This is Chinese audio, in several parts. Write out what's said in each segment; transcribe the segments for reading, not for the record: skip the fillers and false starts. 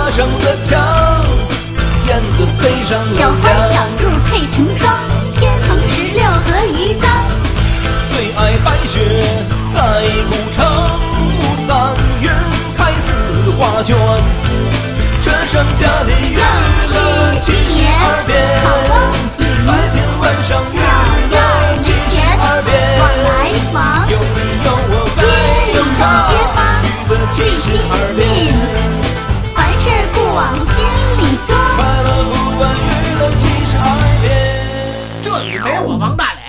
爬上了墙，燕子飞上了小花小兔配成双，天横16和鱼缸。 最爱白雪盖古城，3月开4花卷，这盛家的娱乐72变，白天晚上娱乐72变， 往来忙， 有你有我在街里街坊最亲近，凡事不往心里装。 快乐不管娱乐72变， 这里没我王大磊。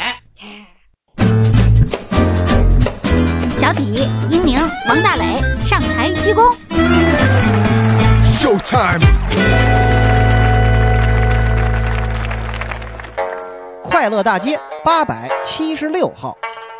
小体、英宁、王大磊上台鞠躬。 Showtime！ 快乐大街876号，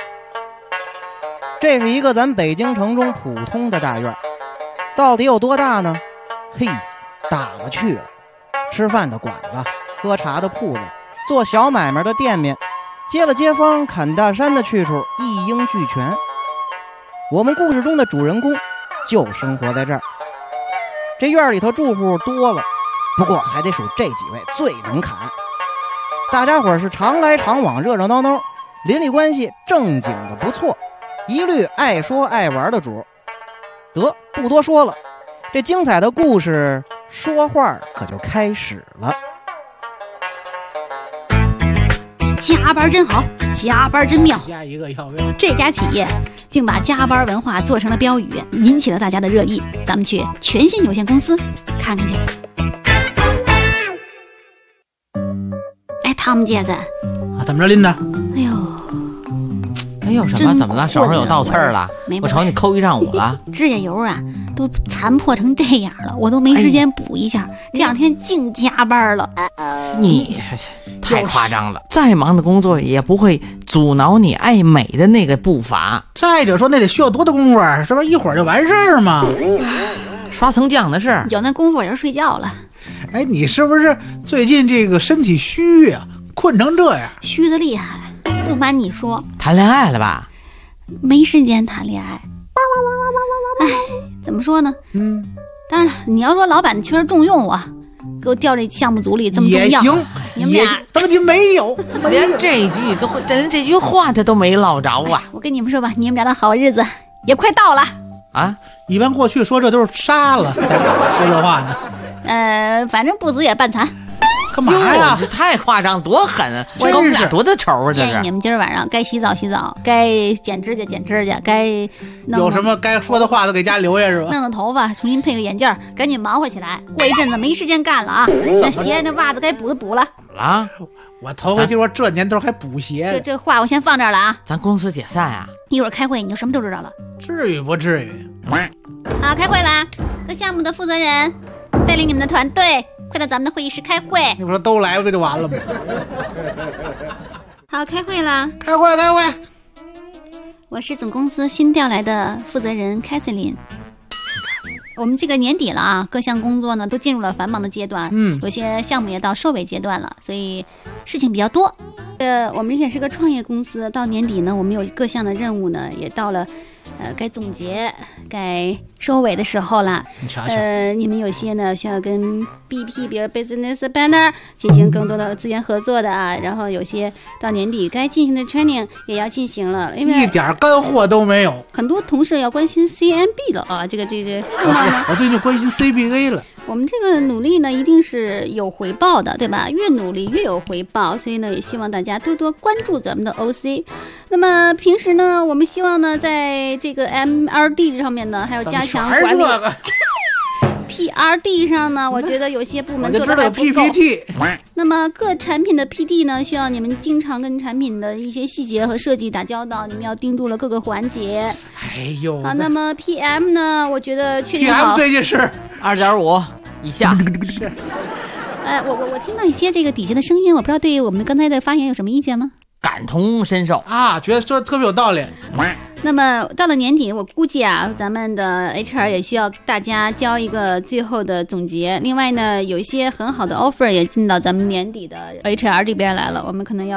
这是一个咱北京城中普通的大院，到底有多大呢？嘿，大了去了。吃饭的馆子，喝茶的铺子，做小买卖的店面，接了街坊砍大山的去处一应俱全。我们故事中的主人公就生活在这儿。这院里头住户多了，不过还得数这几位最能砍。大家伙是常来常往，热热闹闹，邻里关系正经的不错，一律爱说爱玩的主。得，不多说了，这精彩的故事说话可就开始了。 加班真好，加班真妙。 下一个要不要？ 这家企业竟把加班文化做成了标语，引起了大家的热议。咱们去全新有限公司看看去。哎，汤姆杰森， 啊，怎么着，琳达？ 哎呦， 什么？怎么了？手上有倒刺儿了？我瞅你抠一上午了。 指甲油啊，都残破成这样了，我都没时间补一下。这2天净加班了。 你太夸张了，再忙的工作也不会阻挠你爱美的那个步伐。 再者说，那得需要多大功夫啊？是不是一会儿就完事儿吗？ 刷层浆的事， 有那功夫也就睡觉了。 哎，你是不是最近这个身体虚呀？困成这样， 虚的厉害。不瞒你说， 谈恋爱了吧？ 没时间谈恋爱。哎，怎么说呢？当然了，你要说老板确实重用我，给我调这项目组里这么重要， 也行， 你们俩怎么就没有？ 连这句话他都没捞着啊！ 我跟你们说吧，你们俩的好日子也快到了啊！ 一般过去说这都是杀了说这话呢。反正不死也半残。 干嘛呀？ 这太夸张，多狠啊！我们俩多大仇啊！这是。 建议你们今儿晚上该洗澡洗澡，该剪指甲剪指甲，该有什么该说的话都给家留下是吧？ 弄弄头发，重新配个眼镜，赶紧忙活起来。过一阵子没时间干了啊！像鞋那袜子该补的补了。 怎么了？ 我头回听说这年头还补鞋。 这话我先放这儿了啊！ 咱公司解散啊！ 一会儿开会你就什么都知道了。 至于不至于？ 好，开会啦！各项目的负责人带领你们的团队，快到咱们的会议室开会。 你不说都来不就完了吗？ 好，开会啦！ 开会！ 我是总公司新调来的负责人凯瑟琳。我们这个年底了啊，各项工作呢都进入了繁忙的阶段，有些项目也到收尾阶段了，所以事情比较多。我们也是个创业公司，到年底呢，我们有各项的任务呢，也到了该总结、该收尾的时候了。你们有些呢需要跟 BP 比如 Business Partner 进行更多的资源合作的啊，然后有些到年底该进行的 training 也要进行了，因为一点干货都没有。 很多同事要关心 CMB 了啊，这个我最近就关心 CBA 了。 我们这个努力呢，一定是有回报的，对吧？越努力越有回报，所以呢，也希望大家多多关注咱们的 OC。那么平时呢，我们希望呢，在这个 MRD 上面呢，还有加强管理。PRD 上呢，我觉得有些部门做的还不够。 PPT。 那么各产品的 PD 呢，需要你们经常跟产品的一些细节和设计打交道，你们要盯住了各个环节。 哎呦， 好，那么 PM 呢，我觉得确定好。 PM 最近是 2.5以下。 是。 我听到一些这个底下的声音，我不知道对于我们刚才的发言有什么意见吗？ 感同身受啊，觉得说特别有道理。 那么到了年底，我估计啊，咱们的 HR 也需要大家交一个最后的总结。另外呢，有一些很好的 offer 也进到咱们年底的 HR 这边来了，我们可能要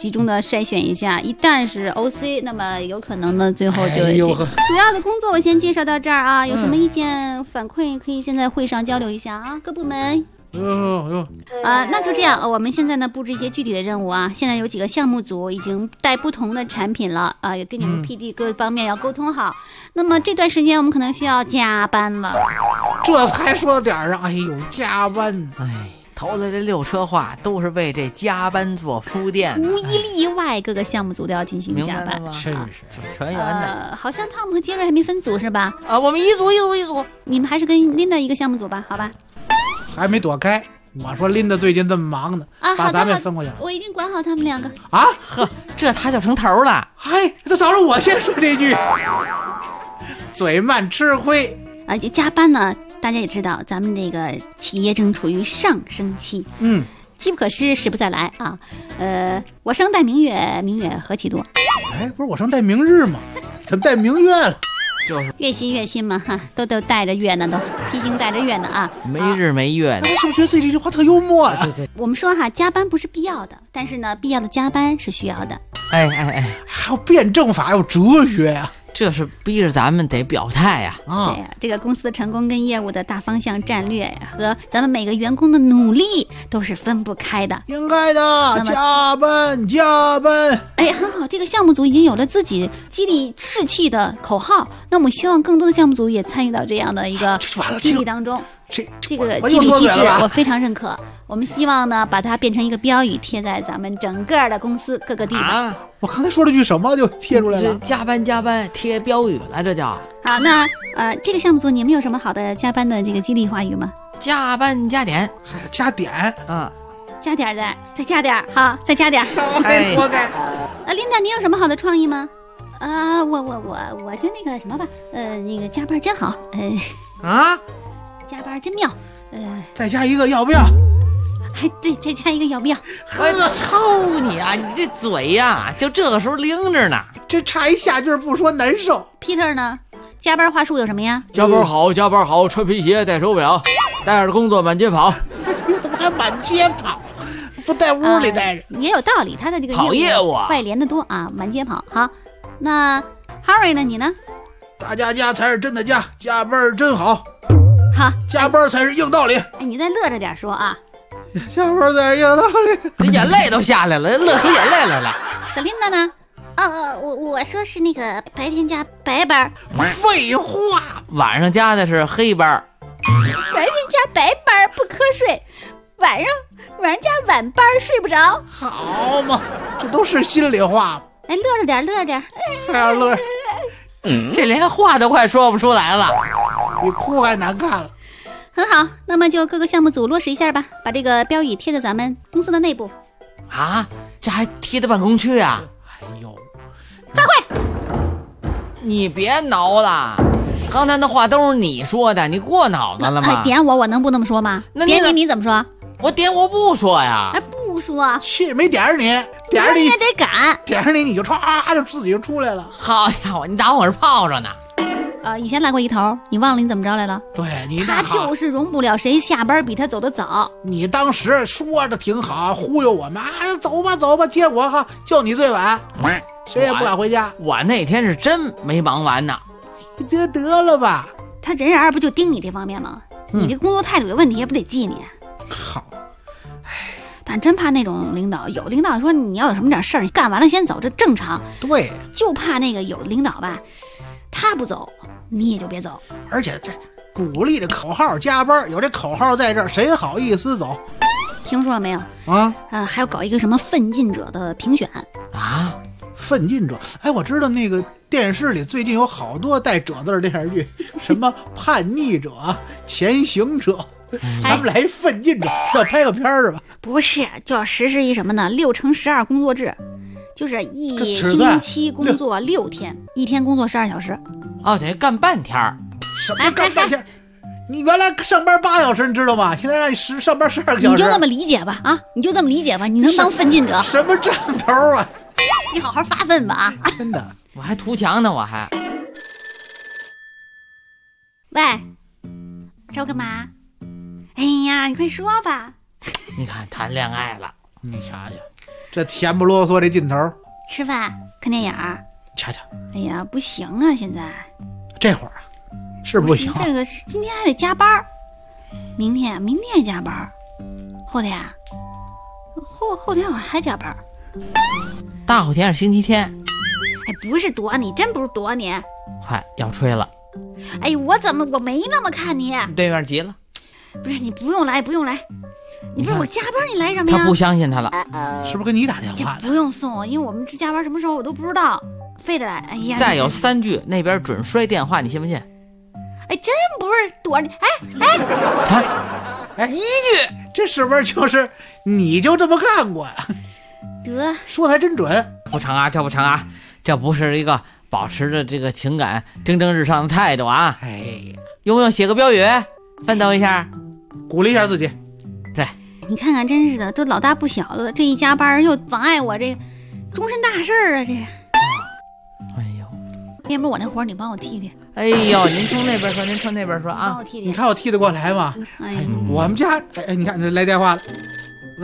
集中的筛选一下，一旦是 OC， 那么有可能呢最后就、主要的工作我先介绍到这儿啊，有什么意见反馈可以先在会上交流一下啊，各部门。那就这样，我们现在呢布置一些具体的任务啊。现在有几个项目组已经带不同的产品了啊，也跟你们 PD 各方面要沟通好。那么这段时间我们可能需要加班了。 这才说到点儿上，哎呦，加班！ 头来这6车话都是为这加班做铺垫， 无一例外，各个项目组都要进行加班。 是全员的。 好像汤姆和杰瑞还没分组是吧？ 啊，我们一组。 你们还是跟Linda一个项目组吧，好吧？ 还没躲开。我说琳达最近这么忙呢，把咱们分过去了。 我已经管好他们2个啊。 呵，这他就成头了。 这早上我先说这句，嘴慢吃亏啊。就加班呢，大家也知道，咱们这个企业正处于上升期，机不可失，时不再来啊。我生带明月，明月何其多。 不是我生带明日吗？怎么带明月了？ 就是月薪嘛哈，都带着月呢，都披荆带着月呢啊， 没日没月的。 是不是觉得自己这句话特幽默啊？ 对。 我们说哈，加班不是必要的，但是呢，必要的加班是需要的。 还有辩证法，有哲学呀。 这是逼着咱们得表态呀！ 对呀，这个公司的成功跟业务的大方向战略和咱们每个员工的努力都是分不开的。 应该的，加班。 很好，这个项目组已经有了自己激励士气的口号，那我们希望更多的项目组也参与到这样的一个激励当中。这个激励机制我非常认可，我们希望呢把它变成一个标语，贴在咱们整个的公司各个地方。 我刚才说了句什么就贴出来了？ 加班贴标语了，这叫。 好，那这个项目组你们有什么好的加班的这个激励话语吗？ 加班加点， 加点加点再加点，好，再加点。 活该。 琳达，你有什么好的创意吗？我就那个什么吧，那个加班真好，加班真妙， 再加一个要不要？ 对，再加一个要不要？ 我操你啊！你这嘴呀，就这个时候灵着呢。 这差一下句不说难受。 Peter 呢？加班话术有什么呀？ 加班好，穿皮鞋，戴手表，带着工作满街跑。 怎么还满街跑？不在屋里待着？ 也有道理，他的这个业务外联的多啊，满街跑。好，那 Harry 呢？你呢？ 大家加才是真的加，加班真好。 好， 加班才是硬道理。 你再乐着点说啊。 加班才是硬道理。 眼泪都下来了，乐出眼泪来了。 小琳达呢？我说是那个白天加白班。 废话， 晚上加的是黑班。 白天加白班不瞌睡，晚上加晚班睡不着。 好嘛，这都是心里话嘛。 乐着点， 还要乐。 这连话都快说不出来了， 比哭还难看了。 很好，那么就各个项目组落实一下吧，把这个标语贴在咱们公司的内部。 啊，这还贴在办公区啊？ 哎呦， 散会！ 你别挠了，刚才那话都是你说的，你过脑子了吗？ 点我能不那么说吗？点你怎么说？ 我不说呀。 不说， 去没点着你，点着你也得赶， 点着你就唰就自己就出来了。 好家伙，你当我是泡着呢。 以前来过一头，你忘了你怎么着来了？ 对你他就是容不了谁下班比他走得早。 你当时说的挺好，忽悠我们走吧，接我哈，就你最晚，谁也不敢回家。 我那天是真没忙完呢。 得了吧， 他人不就盯你这方面吗？你这工作态度有问题，也不得记你。 好， 但真怕那种领导，有领导说你要有什么点事儿，你干完了先走，这正常。 对， 就怕那个有领导吧，他不走，你也就别走。 而且这鼓励的口号加班，有这口号在这儿，谁好意思走？ 听说了没有？还要搞一个什么奋进者的评选啊？奋进者？我知道那个电视里最近有好多带者字的电视剧，什么叛逆者、前行者。咱们来奋进者，要拍个片儿是吧？ 不是，就要实施一什么呢？6×12工作制，就是一星期工作6天，一天工作12小时。 等于干半天。 什么干半天？你原来上班8小时，你知道吗？现在让你上班12个小时。 你就这么理解吧啊！你就这么理解吧，你能当奋进者？ 什么账头啊？ 你好好发奋吧啊！ 真的， 我还图强呢，我还。 喂，找干嘛？哎呀，你快说吧！ 你看谈恋爱了， 你瞧瞧， 这甜不啰嗦这劲头。 吃饭看电影儿， 瞧瞧， 哎呀，不行啊，现在这会儿啊是不行。 这个是今天还得加班儿，明天也加班儿，后天后天我还加班儿。 大后天是星期天。 哎，不是躲你，真不是躲你。 快要吹了， 哎，我没那么看你。 对面急了， 不是你不用来，你不是我加班你来什么呀？ 他不相信他了， 是不是跟你打电这话的？ 不用送我，因为我们这加班什么时候我都不知道，非得来。哎呀， 再有3句那边准摔电话，你信不信？ 哎，真不是躲你， 哎，1句，这是不是就是你就这么干过呀？ 得说的还真准。 不成啊，这不成啊，这不是一个保持着这个情感蒸蒸日上的态度啊！ 哎呀， 用不用写个标语，奋斗一下， 鼓励一下自己。 对， 你看看，真是的，都老大不小的，这一加班又妨碍我这终身大事儿啊！这， 哎呦， 要不我那活儿你帮我替替， 哎呦，您从那边说，您从那边说啊帮我！替替。 你看我替得过来吗？ 哎呀， 我们家，哎，你看来电话了，喂，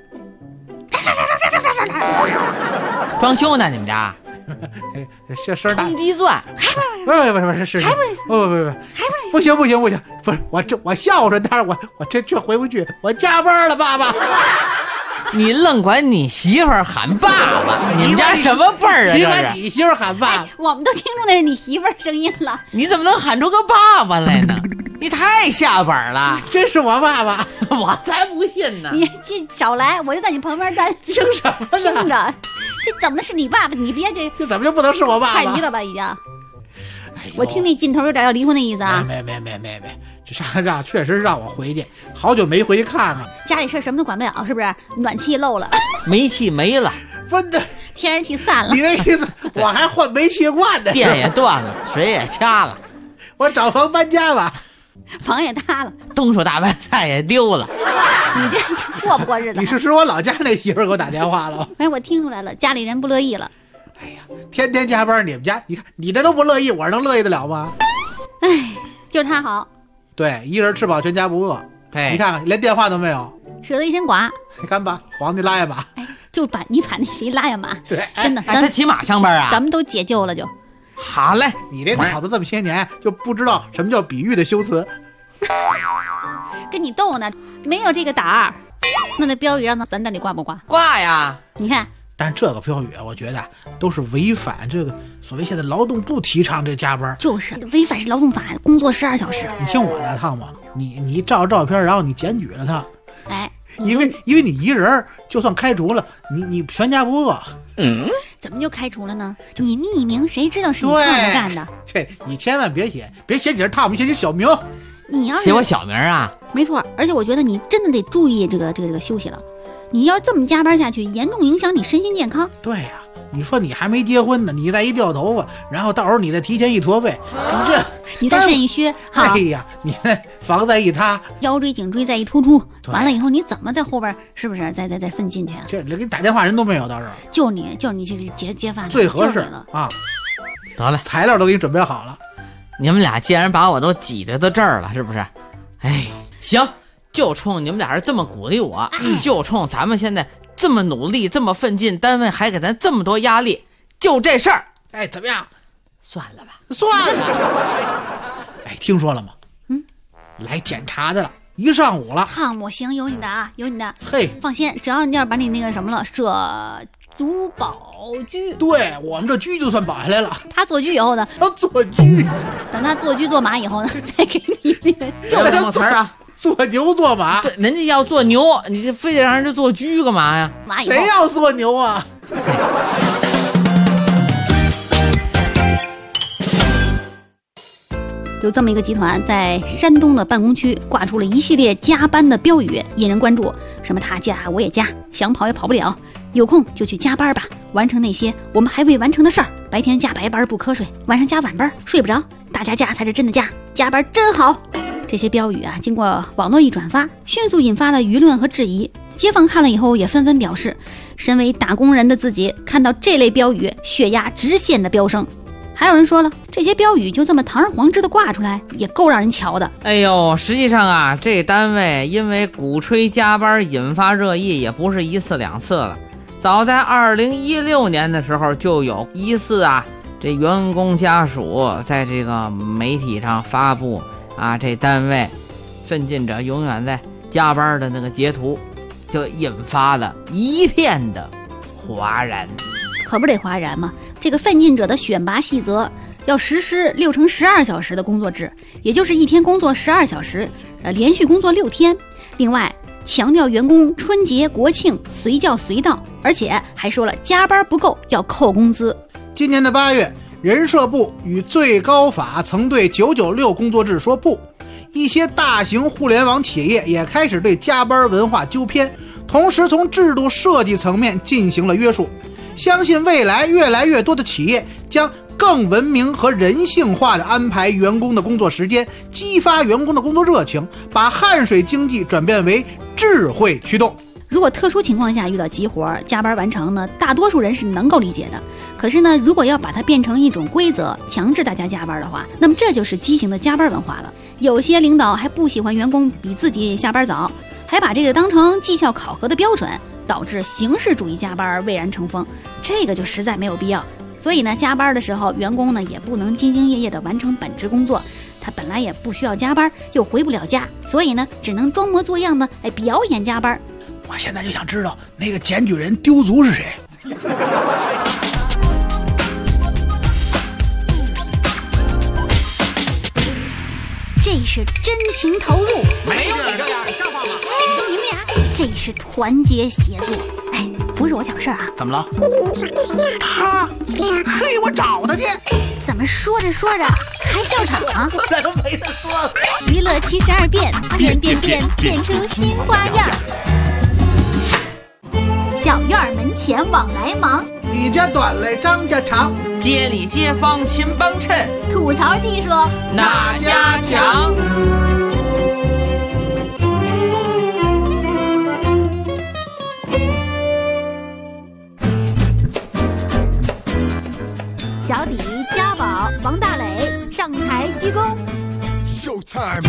装修呢，你们家这声大冲，击钻， 不是，不行，不是我孝顺，但是我这却回不去，我加班了，爸爸。 你愣管你媳妇儿喊爸爸，你们家什么辈儿啊？ 你这是， 把你媳妇喊爸爸， 我们都听出那是你媳妇儿声音了。 你怎么能喊出个爸爸来呢？你太下本了， 真是我爸爸， 我才不信呢！ 你这少来，我就在你旁边站听什么听呢？ 着。这怎么是你爸爸？你别这这怎么就不能是我爸爸？ 太离了吧，已经。 哎呦我听那劲头有点要离婚的意思啊。 没，这啥确实让我回去，好久没回去看看。 家里事儿什么都管不了，是不是？暖气漏了， 煤气没了， 分的， 天然气散了你，那意思我还换煤气罐呢？ 电也断了，水也掐了， 我找房搬家吧。 房也塌了， 冬储大白菜也丢了。 你这过不过日子？ 你是说我老家那媳妇儿给我打电话了？ 哎，我听出来了，家里人不乐意了。 哎呀，天天加班，你们家你看你这都不乐意，我能乐意得了吗？ 哎，就是他好， 对，一人吃饱全家不饿。 哎你看看连电话都没有， 舍得一身剐。 干吧，皇帝拉呀马。 哎，就把你把那谁拉呀马， 对， 真的， 哎，他骑马上班啊？ 咱们都解救了就。 好嘞， 你这脑子这么些年就不知道什么叫比喻的修辞。 跟你斗呢，没有这个胆儿。那标语让咱到底挂不挂？ 挂呀！ 你看， 但这个标语我觉得都是违反这个所谓现在劳动部提倡这加班。 就是违反劳动法，工作12小时。 你听我的趟吧，你照照片，然后你检举了他， 哎， 因为你一人就算开除了，你全家不饿。 怎么就开除了呢？你匿名，谁知道是你烫着干的？ 这你千万别写你是汤姆，写你小名。 你要是写我小名啊？ 没错，而且我觉得你真的得注意这个休息了。你要是这么加班下去，严重影响你身心健康。 对呀、你说你还没结婚呢，你再一掉头发，然后到时候你再提前一驼背， 你再肾一虚，好哎，呀，你那房再一塌， 腰椎颈椎再一突出， 对完了以后你怎么在后边是不是再奋进去啊？ 这给你打电话人都没有，到时候就你这个接饭最合适就你了。 啊， 得了， 材料都给你准备好了。 你们俩既然把我都挤兑到这儿了，是不是？哎，行，就冲你们俩人这么鼓励我，就冲咱们现在这么努力、这么奋进，单位还给咱这么多压力，就这事儿， 哎，怎么样？ 算了吧。 算了。哎，听说了吗？来检查的了，一上午了。 汤姆，行，有你的啊，有你的。 嘿， 放心，只要你要是把你那个什么了，涉足保车， 对我们这车就算保下来了。 他做车以后呢， 要坐车， 等他做车做马以后呢，再给你那个就这么词儿啊？ 坐牛坐马， 对，人家要做牛，你这非得让人家做车干嘛呀？ 马以后谁要坐牛啊？ 有这么一个集团在山东的办公区挂出了一系列加班的标语，引人关注。什么他加我也加，想跑也跑不了，有空就去加班吧，完成那些我们还未完成的事儿。白天加白班不瞌睡，晚上加晚班睡不着，大家加才是真的加，加班真好。这些标语啊，经过网络一转发，迅速引发了舆论和质疑。街坊看了以后也纷纷表示，身为打工人的自己看到这类标语，血压直线的飙升。还有人说了，这些标语就这么堂而皇之的挂出来，也够让人瞧的。 哎呦，实际上啊，这单位因为鼓吹加班引发热议，也不是一次两次了。 早在2016年的时候，就有疑似这员工家属在这个媒体上发布这单位奋进者永远在加班的那个截图，就引发了一片的哗然。 可不得哗然吗？这个奋进者的选拔细则要实施6乘12小时的工作制，也就是一天工作12小时，连续工作6天。另外强调员工春节国庆随叫随到，而且还说了加班不够要扣工资。 今年的8月，人社部与最高法曾对996工作制说不，一些大型互联网企业也开始对加班文化纠偏，同时从制度设计层面进行了约束。相信未来越来越多的企业将更文明和人性化地安排员工的工作时间，激发员工的工作热情，把汗水经济转变为智慧驱动。 如果特殊情况下遇到急活加班完成呢，大多数人是能够理解的。可是呢，如果要把它变成一种规则，强制大家加班的话，那么这就是畸形的加班文化了。有些领导还不喜欢员工比自己下班早，还把这个当成绩效考核的标准，导致形式主义加班蔚然成风，这个就实在没有必要。所以呢，加班的时候，员工呢也不能兢兢业业地完成本职工作，他本来也不需要加班，又回不了家，所以呢，只能装模作样的表演加班。 我现在就想知道那个检举人丢足是谁。 这是真情投入， 没有你这样，你像话吗？ 你们俩这是团结协作。不是我挑事儿怎么了？他，嘿，我找他去。 怎么说着说着还笑场啊？ 这都没得说了。 娱乐72变，变出新花样。小院门前往来忙， 李家短来张家长， 街里街坊勤帮衬， 吐槽技术哪家强？ 脚底家宝王大磊上台鞠躬。 Showtime。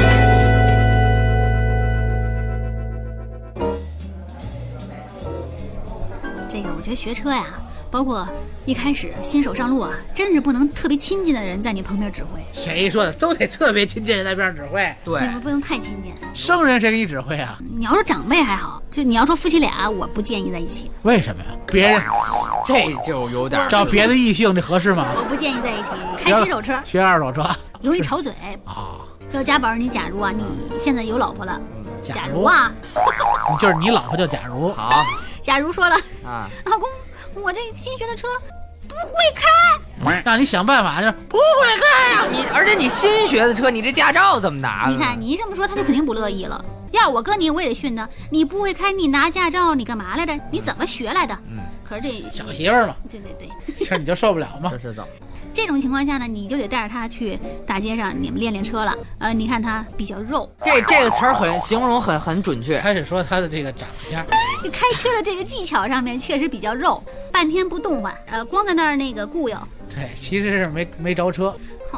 这个我觉得学车呀，包括一开始新手上路啊，真是不能特别亲近的人在你旁边指挥。 谁说的？都得特别亲近人在边上指挥。 对， 你们不能太亲近。 生人谁给你指挥啊？ 你要说长辈还好，就你要说夫妻俩，我不建议在一起。 为什么呀？别人这就有点找别的异性，这合适吗？ 我不建议在一起。开新手车， 学二手车， 容易吵嘴啊。 就家宝，你假如啊，你现在有老婆了， 假如啊， 就是你老婆叫假如。 好， 假如说了老公，我这新学的车不会开， 让你想办法，就是不会开呀。 而且你新学的车，你这驾照怎么拿？ 你看你一这么说，他就肯定不乐意了。要是我搁你，我也得训他。你不会开，你拿驾照，你干嘛来着？你怎么学来的？可是这小媳妇儿嘛， 对， 这你就受不了吗？ 这是怎么？ 这种情况下呢，你就得带着他去大街上，你们练练车了。你看他比较肉， 这个词儿形容很准确。 开始说他的这个长相， 你开车的这个技巧上面确实比较肉，半天不动弹，光在那儿那个固有。 对，其实是没着车。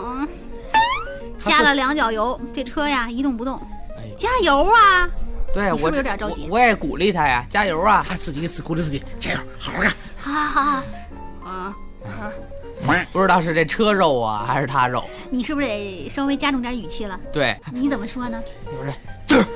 加了2脚油，这车呀一动不动。加油啊！ 对， 你是不是有点着急？ 我也鼓励他呀，加油啊！ 他自己鼓励自己，加油，好好干。 好。 不知道是这车肉啊，还是他肉？ 你是不是得稍微加重点语气了？ 对， 你怎么说呢？ 不是，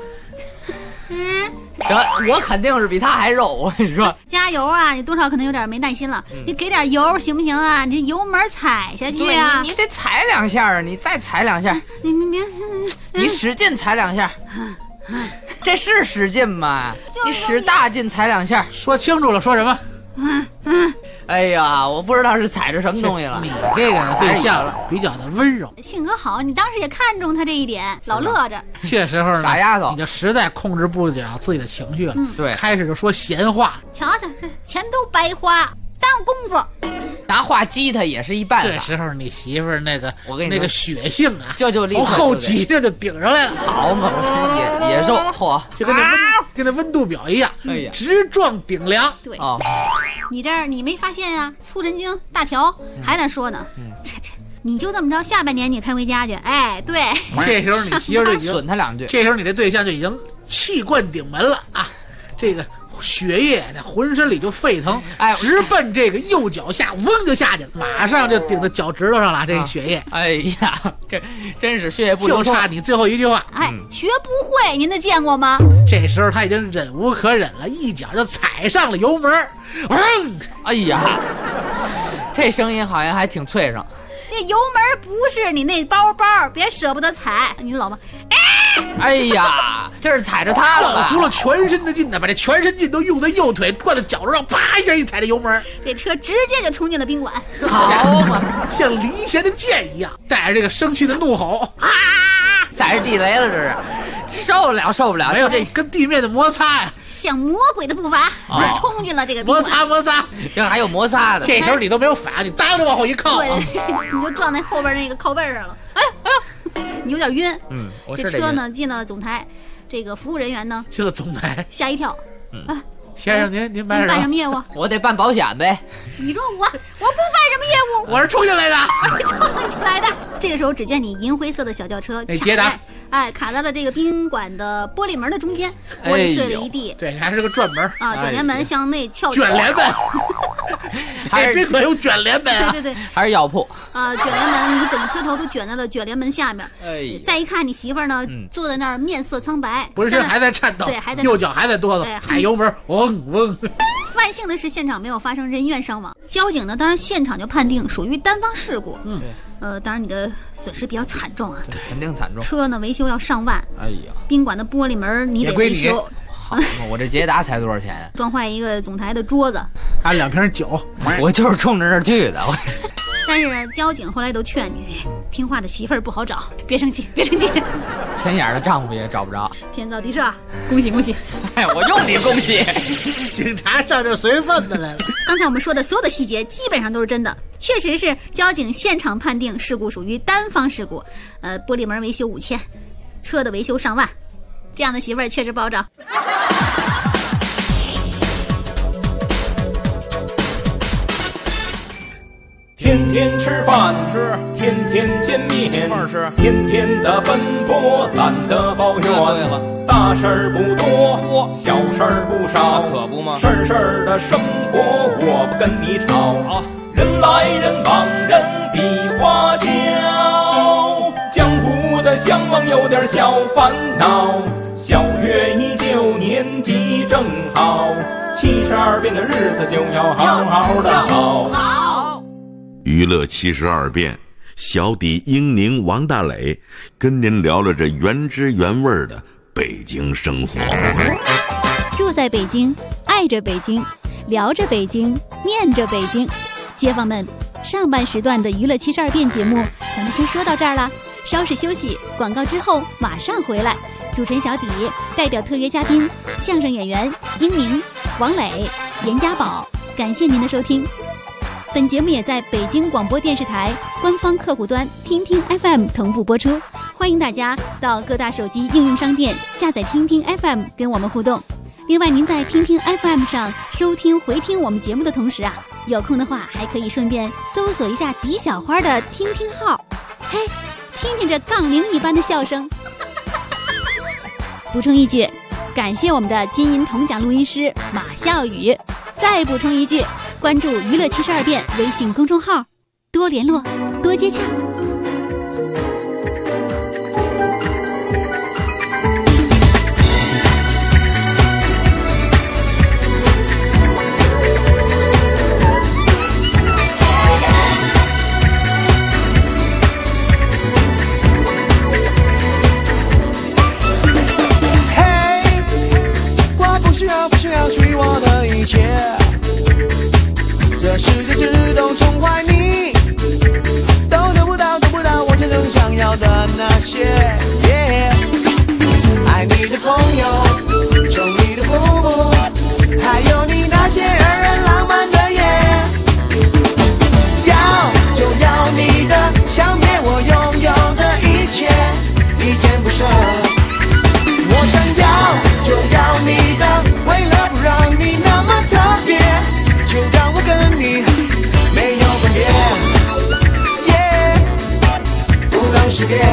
我肯定是比他还肉。我跟你说， 加油啊！你多少可能有点没耐心了，你给点油行不行啊？你这油门踩下去啊！ 你得踩2下啊！你再踩2下，你使劲踩2下。这是使劲吗？你使大劲踩2下。 说清楚了，说什么？ 哎呀，我不知道是踩着什么东西了。 你这个对象比较的温柔， 性格好，你当时也看中他这一点，老乐着。 这时候呢， 傻丫头， 你就实在控制不了自己的情绪了。 对， 开始就说闲话。 瞧瞧，钱都白花，当功夫。 拿话激他也是一办法。 这时候你媳妇儿那个我跟你那个血性啊， 就从后脊梁就顶上来了。 好嘛，我是野兽，嚯， 就跟那温度表一样， 哎呀， 直撞顶梁。 对哦， 你这儿你没发现啊？粗神经大条还在说呢。这你就这么着，下半年你开回家去。哎，对， 这时候你媳妇儿就已经损他2句。 这时候你这对象就已经气贯顶门了啊！这个血液在浑身里就沸腾， 哎， 直奔这个右脚下，嗡就下去了，马上就顶到脚趾头上了。这个血液， 哎呀，这真是血液不流就通。 差你最后一句话。 哎，学不会，您都见过吗？ 这时候他已经忍无可忍了，一脚就踩上了油门， 哎呀，这声音好像还挺脆声。 那油门不是你那包，别舍不得踩。你老婆， 哎呀，这是踩着他了吧？ 耗足了全身的劲呢，把这全身劲都用在右腿灌到脚趾上，啪一下一踩这油门， 这车直接就冲进了宾馆。 好嘛， 像离弦的箭一样，带着这个生气的怒吼啊！ 踩着地雷了，这是受不了！ 没有这跟地面的摩擦呀， 像魔鬼的步伐，冲进了这个宾摩馆。 擦， 这还有摩擦的。 这时候你都没有反应，你当着往后一靠啊， 对，你就撞在后边那个靠背上了。哎呦，你有点晕。这车呢进了总台，这个服务人员呢进了总台， 吓一跳。啊， 先生您办什么业务？ 我得办保险呗。 你说我不办什么业务？ 我是冲进来的， 冲进来的。这个时候，只见你银灰色的小轿车卡在了这个宾馆的玻璃门的中间，玻璃碎了一地。 对，还是个转门啊，卷帘门向内翘起。 卷帘门，还是宾馆有卷帘门啊？ 对， 还是药铺啊，卷帘门，你整个车头都卷在了卷帘门下面。 哎， 再一看，你媳妇儿呢，坐在那儿面色苍白， 浑身还在颤抖， 对，还在右脚还在哆嗦，踩油门，嗡。 万幸的是，现场没有发生人员伤亡。交警呢，当然现场就判定属于单方事故。当然你的损失比较惨重啊， 对，肯定惨重。 车呢维修要上万。 哎呀， 宾馆的玻璃门你得维修。 好，我这捷达才多少钱啊？ 撞坏一个总台的桌子， 还有2瓶酒， 我就是冲着这儿去的。 但是呢，交警后来都劝你，听话的媳妇儿不好找，别生气。 钱眼的丈夫也找不着， 天造地设，恭喜！ 哎，我用你恭喜！ 警察上这随份子来了。 刚才我们说的所有的细节基本上都是真的，确实是交警现场判定事故属于单方事故。玻璃门维修5000，车的维修上万，这样的媳妇儿确实不好找。 天天吃饭吃，天天见面吃，天天的奔波懒得抱怨。大事儿不多，小事儿不少，可不吗？事儿的生活我不跟你吵。人来人往，人比花娇。江湖的向往有点小烦恼，小月依旧年纪正好，72变的日子就要好好的好。 娱乐72变，小弟英宁王大磊跟您聊聊这原汁原味的北京生活。 住在北京，爱着北京，聊着北京，念着北京。街坊们，上半时段的娱乐72变节目咱们先说到这儿了，稍事休息，广告之后马上回来。主持人小底代表特约嘉宾相声演员英宁、王磊、严家宝，感谢您的收听。本节目也在北京广播电视台官方客户端听听 FM 同步播出，欢迎大家到各大手机应用商店下载听听 FM 跟我们互动。另外，您在听听 FM 上收听回听我们节目的同时啊，有空的话还可以顺便搜索一下迪小花的听听号，嘿，听听这杠铃一般的笑声。补充一句，感谢我们的金银铜奖录音师马笑宇。再补充一句，关注娱乐72变微信公众号，多联络，多接洽。 不需要属于我的一切，这世界自动宠坏你，都得不到我真正想要的那些。爱你的朋友，宠你的父母，还有你那些让人浪漫的夜。就要你的想念，我拥有的一切，一件不舍。我想要，就要你的，为了不让你那么特别，就让我跟你没有分别，不能识别。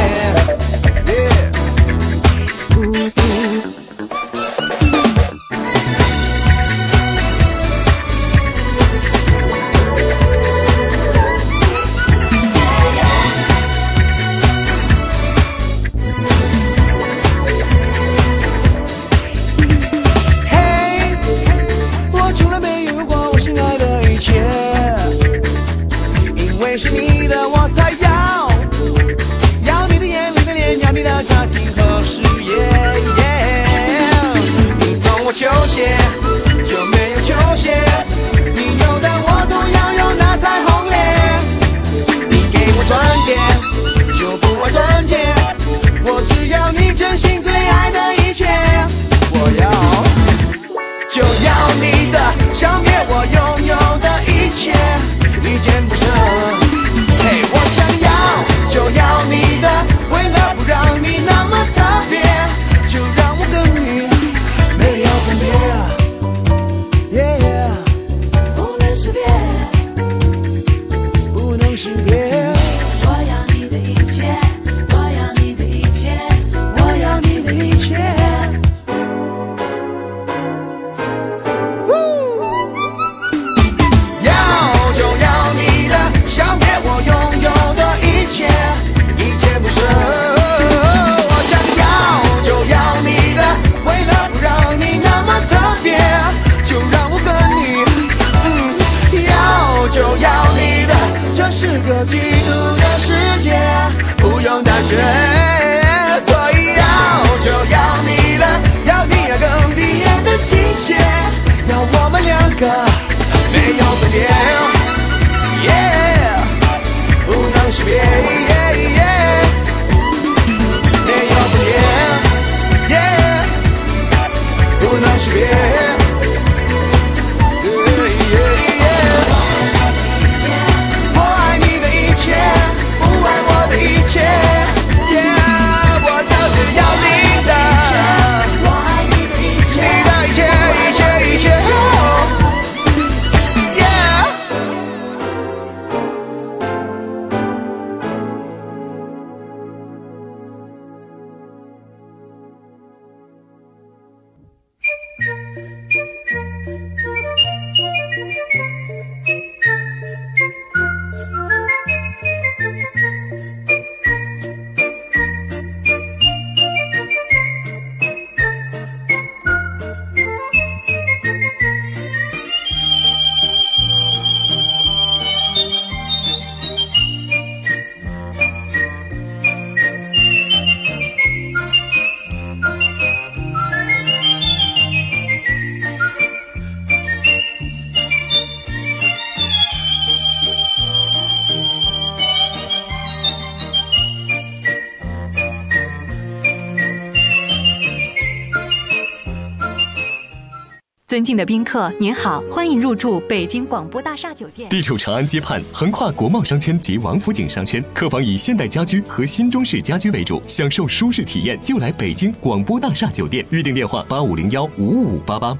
尊敬的宾客，您好，欢迎入住北京广播大厦酒店。 地处长安街畔，横跨国贸商圈及王府井商圈，客房以现代家居和新中式家居为主，享受舒适体验就来北京广播大厦酒店。预订电话85015588。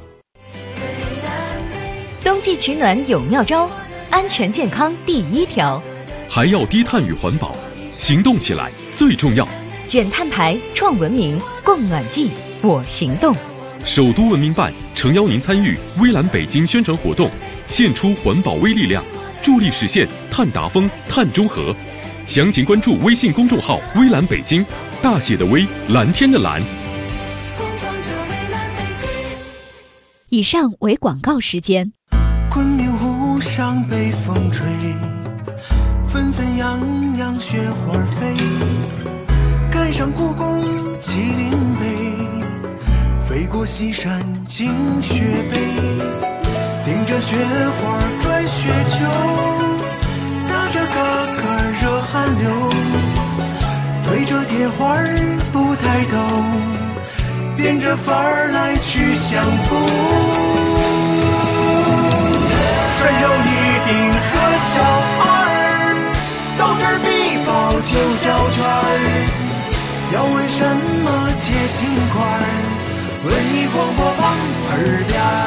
冬季取暖有妙招，安全健康第一条， 还要低碳与环保，行动起来最重要。 减碳排，创文明，供暖季，我行动。 首都文明办诚邀您参与微蓝北京宣传活动，献出环保微力量，助力实现碳达峰、碳中和。详情关注微信公众号“微蓝北京”，大写的微，蓝天的蓝。 以上为广告时间。 昆明湖上北风吹，纷纷扬扬雪花飞，赶上故宫麒麟碑，飞过西山进雪北，顶着雪花转雪球，打着嘎嘎热汗流，对着铁花不抬头，变着法儿来去相逢。穿肉一定和小二，斗智必报9小圈，要问什么解心宽，文艺广播旁耳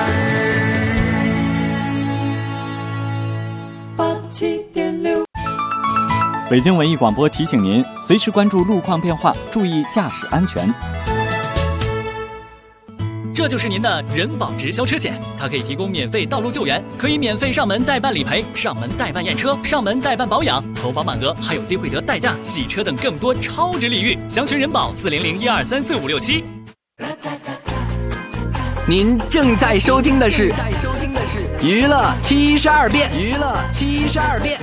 边87.6。 北京文艺广播提醒您，随时关注路况变化，注意驾驶安全。 这就是您的人保直销车险，它可以提供免费道路救援，可以免费上门代办理赔、上门代办验车、上门代办保养，投保满额还有机会得代驾、洗车等更多超值礼遇。详询人保400-1234567。 您正在收听的是娱乐72变，娱乐72变。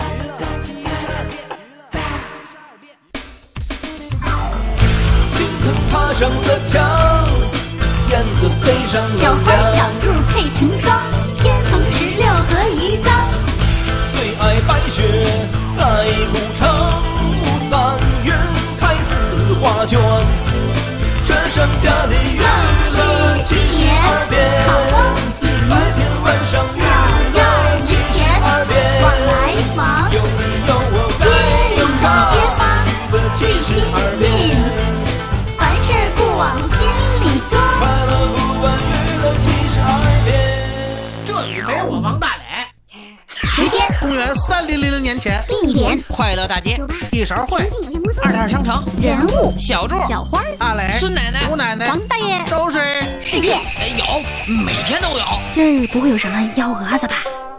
青藤爬上了墙，燕子飞上了小花小兔配成双，天蓬16和鱼缸。 最爱白雪盖古城，3月开4画卷，这盛家的娱乐72变，白天晚上娱乐72变， 往来忙， 有你有我该有他， 街坊最亲近，凡事不往心里装。 快乐不管娱乐72变， 这里没我王大磊。 时间： 公元3000年前。 地点： 快乐大街。 一勺烩。 二摊商场。 人物： 小柱、 小花、 阿磊、 孙奶奶、 吴奶奶、 王大爷。 周水。 事件有，每天都有。 今儿不会有什么幺蛾子吧？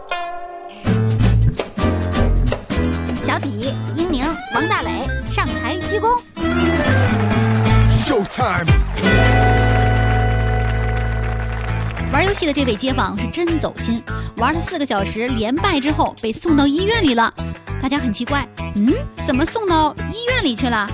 小体、英宁、王大磊上台鞠躬。 Showtime。 玩游戏的这位街坊是真走心，玩了4个小时，连败之后被送到医院里了。大家很奇怪，怎么送到医院里去了？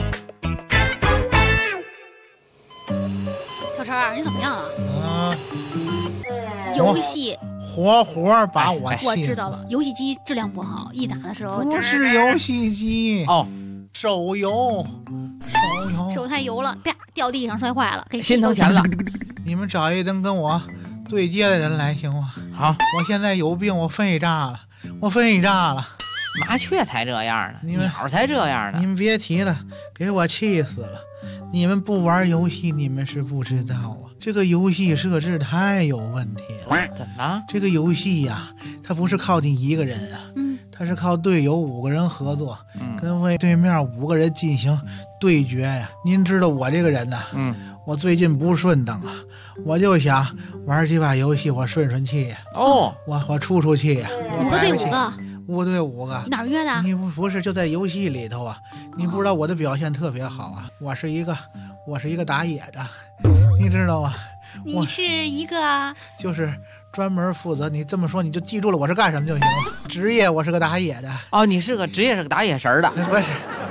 小陈儿，你怎么样了？游戏活把我气死了。 我知道了，游戏机质量不好，一打的时候不是游戏机哦， 手游， 手太油了，啪掉地上摔坏了，给心疼钱了。 你们找一能跟我对接的人来行吗？ 好， 我现在有病，我肺炸了。 麻雀才这样呢，鸟才这样呢。 你们别提了，给我气死了。你们不玩游戏，你们是不知道啊。这个游戏设置太有问题了。 怎么了？ 这个游戏呀，它不是靠你一个人啊，它是靠队友5个人合作，跟对面5个人进行对决呀。您知道我这个人呢，我最近不顺当啊，我就想玩几把游戏，我顺顺气呀。 哦， 我出气呀。 5个对5个。 5对5个， 哪儿约的？ 你不是就在游戏里头啊？你不知道我的表现特别好啊！我是一个打野的，你知道吗？ 你是一个就是专门负责，你这么说你就记住了我是干什么就行了。职业我是个打野的。 哦，你是个职业是个打野神的。 不是，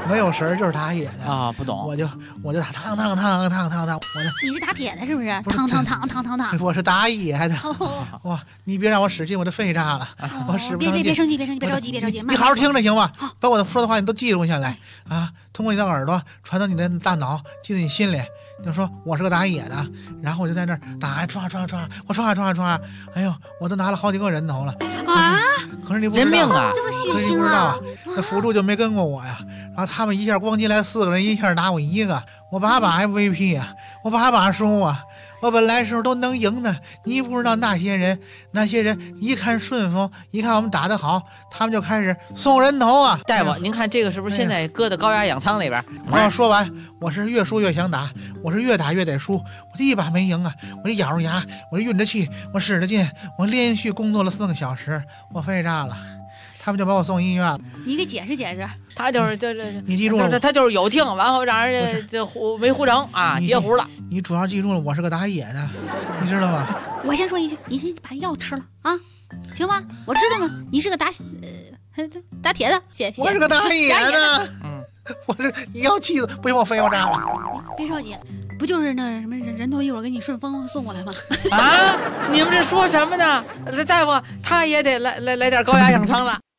没有绳就是打野的啊，不懂。 我就打烫， 你是打铁的，是不是？烫。 我是打野的。哇，你别让我使劲，我的肺炸了，我使不上劲。 别生气，别着急。 你好好听着行吗？把我说的话你都记录下来啊，通过你的耳朵传到你的大脑，记在你心里。就说我是个打野的，然后我就在那儿打，抓，我抓，哎呦，我都拿了好几个人头了啊！ 可是你不知道人命啊， 这么血腥啊！ 那辅助就没跟过我呀，然后他们一下光进来4个人，一下打我1个，我8把 MVP 啊，我8把输啊。我本来时候都能赢的，你不知道那些人一看顺风，一看我们打得好，他们就开始送人头啊！ 大夫，您看这个是不是现在搁的高压氧舱里边？ 我要说完，我是越输越想打，我是越打越得输，我第1把没赢啊！我就咬着牙，我就运着气，我使着劲，我连续工作了4个小时，我肺炸了。他们就把我送医院了。 你给解释解释。 他就是你记住了， 他就是有听，然后让人家没糊成啊，截胡了。 你主要记住了，我是个打野的，你知道吗？ 我先说一句，你先把药吃了啊，行吗？我知道呢，你是个打铁的， 我是个打野的。我是你要气死，不行我肺要炸了。 别着急。不就是那什么人头一会儿给你顺丰送过来吗？ 啊！你们这说什么呢？大夫，他也得来点高压氧舱了。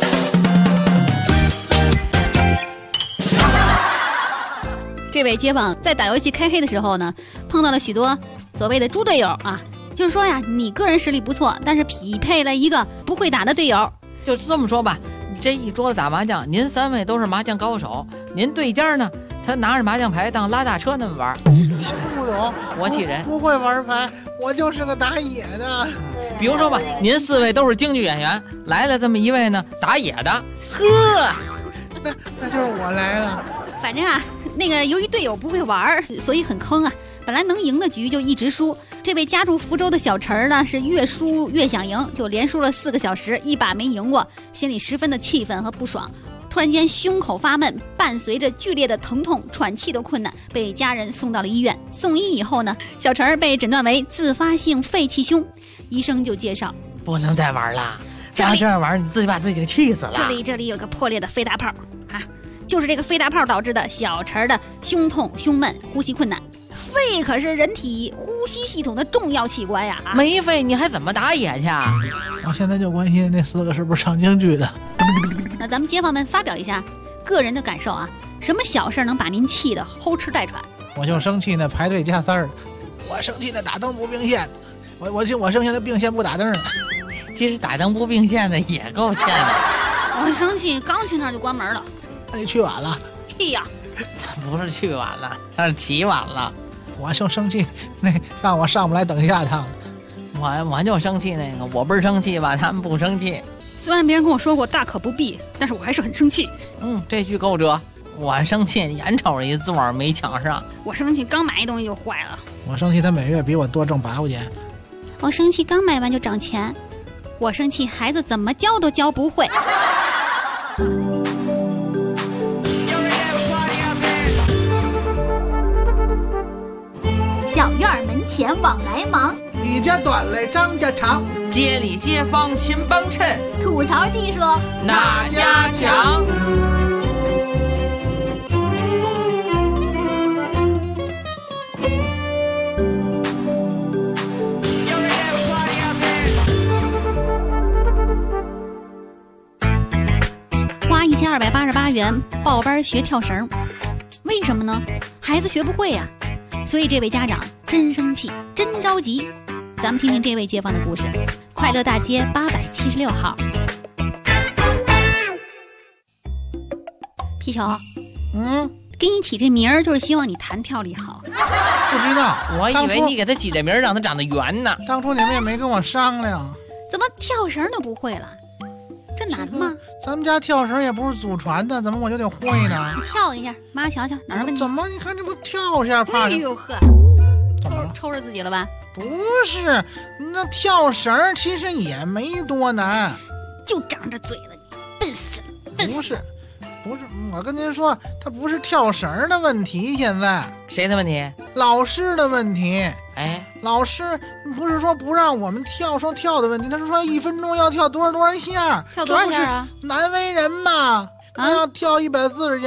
这位街坊在打游戏开黑的时候呢，碰到了许多所谓的猪队友啊，就是说呀，你个人实力不错，但是匹配了一个不会打的队友。 就这么说吧，这一桌子打麻将，您3位都是麻将高手，您对家呢？他拿着麻将牌当拉大车那么玩， 不懂， 我气人， 不会玩牌，我就是个打野的。 比如说吧，您4位都是京剧演员，来了这么一位呢，打野的，呵， 那就是我来了。 反正啊，那个由于队友不会玩，所以很坑啊。本来能赢的局就一直输。这位家住福州的小陈呢，是越输越想赢，就连输了4个小时，1把没赢过，心里十分的气愤和不爽。突然间胸口发闷，伴随着剧烈的疼痛，喘气都困难，被家人送到了医院。送医以后呢，小陈被诊断为自发性肺气胸，医生就介绍不能再玩了，这样玩你自己把自己给气死了。 这里有个破裂的肺大泡啊，就是这个肺大泡导致的小陈的胸痛、胸闷、呼吸困难。肺可是人体呼吸系统的重要器官呀！ 没肺你还怎么打野去啊？ 我现在就关心那4个是不是唱京剧的。 那咱们街坊们发表一下个人的感受啊，什么小事能把您气得齁吃带喘？ 我就生气那排队加塞的，我生气那打灯不并线，我生气那并线不打灯的。 其实打灯不并线的也够欠的。 我生气刚去那儿就关门了。 那你去晚了。 气呀！ 不是去晚了，他是起晚了。 我就生气，那让我上不来等一下趟。 我就生气那个，我不是生气吧？他们不生气。 虽然别人跟我说过大可不必，但是我还是很生气。 这句够辙。我生气，眼瞅着一座没抢上。 我生气，刚买一东西就坏了。 我生气，他每月比我多挣8块钱。 我生气，刚买完就涨钱。我生气，孩子怎么教都教不会。 小院门前往来忙， 李家短来张家长， 街里街坊勤帮衬， 吐槽技术哪家强？ 花1288元报班学跳绳，为什么呢？孩子学不会呀。所以这位家长真生气，真着急。咱们听听这位街坊的故事。快乐大街876号。皮球，给你起这名儿就是希望你弹跳力好。 不知道， 我以为你给他起这名儿让他长得圆呢。 当初你们也没跟我商量。 怎么跳绳都不会了？这难吗？ 咱们家跳绳也不是祖传的，怎么我就得会呢？ 跳一下，妈瞧瞧哪儿问题？ 怎么？你看这不跳一下怕？ 哎呦呵， 怎么了？ 抽着自己了吧？ 不是，那跳绳其实也没多难， 就长着嘴了，你笨死了！笨死了！ 不是，我跟您说，它不是跳绳的问题，现在谁的问题？ 老师的问题。 哎， 老师不是说不让我们跳，说跳的问题，他是说1分钟要跳多少下， 跳多少下啊？ 难为人嘛，要跳140下。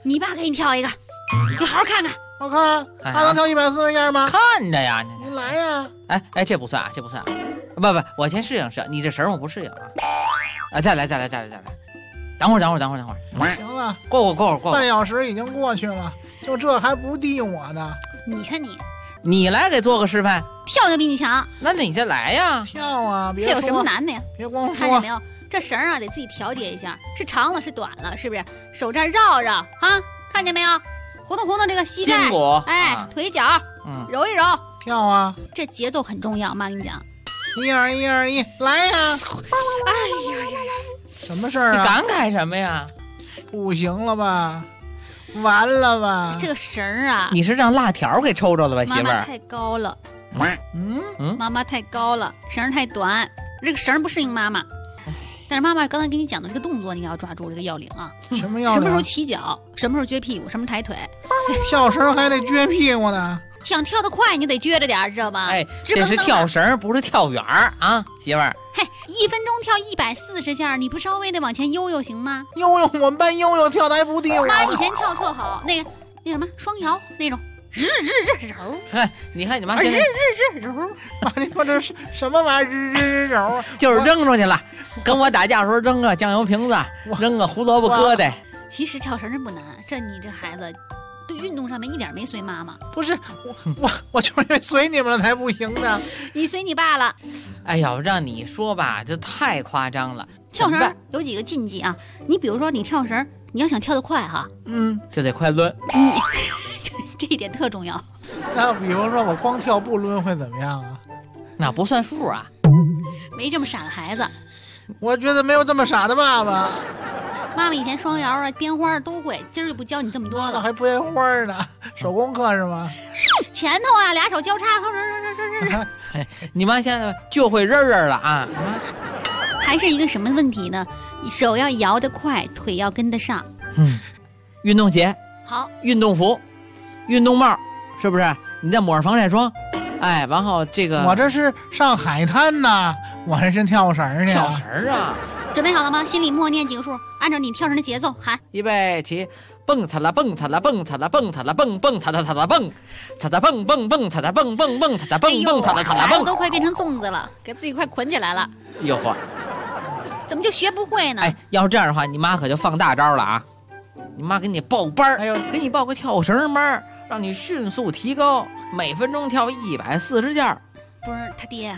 你爸给你跳一个，你好好看看。 我看他能跳140下吗？ 看着呀， 你来呀！ 哎，这不算啊，这不算啊。不，我先适应，你这绳我不适应啊。再来。等会儿。 行了， 过。 半小时已经过去了，就这还不敌我呢？ 你看你来给做个示范， 跳就比你强。 那你就来呀， 跳啊！别这有什么难的呀？ 别光说。 看见没有？这绳啊得自己调节一下，是长了是短了，是不是？手这儿绕绕啊，看见没有？活动这个膝盖， 筋骨， 腿脚，揉一揉， 跳啊！ 这节奏很重要，妈跟你讲。 1、2、1、2、1，来呀！ 哎呀！ 什么事儿啊？ 你感慨什么呀？ 不行了吧？完了吧？ 这个绳啊， 你是让辣条给抽着了吧，媳妇儿？ 妈妈太高了。妈妈太高了，绳太短，这个绳不适应妈妈。但是妈妈刚才给你讲的这个动作，你要抓住这个要领啊！ 什么要领？ 什么时候起脚？什么时候撅屁股？什么抬腿？ 跳绳还得撅屁股呢。 想跳得快，你得撅着点，知道吧？ 哎，这是跳绳，不是跳远啊，媳妇儿。 嘿，1分钟跳140下，你不稍微得往前悠悠行吗？ 悠，我们班悠跳的还不低我。 妈以前跳特好，那什么双摇那种。日揉， 哎，你看你妈日揉， 妈，你说这是什么玩意儿？日揉， 就是扔出去了。跟我打架时候扔个酱油瓶子，扔个胡萝卜疙瘩。 其实跳绳真不难，你这孩子对运动上面一点没随妈妈。 不是我就是因为随你们了才不行的。 你随你爸了。 哎呀，让你说吧，这太夸张了。 跳绳有几个禁忌啊？你比如说你跳绳，你要想跳得快哈， 就得快抡。 这一点特重要。 那比如说我光跳不抡会怎么样啊？ 那不算数啊。 没这么傻的孩子。 我觉得没有这么傻的爸爸。 妈妈以前双摇啊、颠花都会，今儿就不教你这么多了。 还不会花呢，手工课是吗？ 前头啊，俩手交叉， 你妈现在就会扔了啊。 还是一个什么问题呢？手要摇得快，腿要跟得上。 运动鞋好， 运动服，运动帽，是不是？你再抹上防晒霜。哎，然后这个我这是上海滩呢，我这是跳绳呢。 跳绳啊！ 准备好了吗？心里默念几个数，按照你跳绳的节奏喊。 预备起，蹦擦啦蹦擦啦蹦擦啦蹦擦啦蹦蹦擦啦擦啦蹦，擦啦蹦蹦蹦擦啦蹦蹦蹦擦啦蹦蹦擦啦擦啦蹦。 都快变成粽子了，给自己快捆起来了。 哟呵， 怎么就学不会呢？ 哎，要是这样的话，你妈可就放大招了啊！你妈给你报班，给你报个跳绳班，让你迅速提高，每分钟跳140下。 不是他爹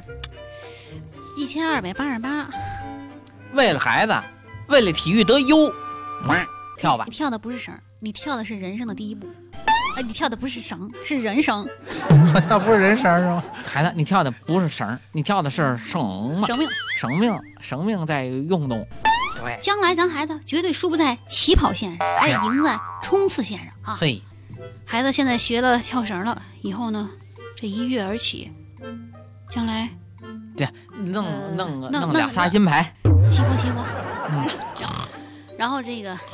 ，1288。 为了孩子，为了体育得优，跳吧。 你跳的不是绳，你跳的是人生的第一步。你跳的不是绳，是人生。 我跳不是人绳是吗？ 孩子，你跳的不是绳，你跳的是生命。生命在运动。对， 将来咱孩子绝对输不在起跑线上，还得赢在冲刺线上啊！ 嘿， 孩子现在学了跳绳了，以后呢，这一跃而起，将来对弄2、3金牌， 齐活。然后这个，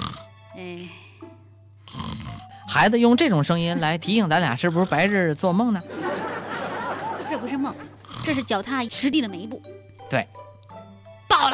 孩子用这种声音来提醒咱俩，是不是白日做梦呢？ 这不是梦，这是脚踏实地的每一步。 对， 爆了。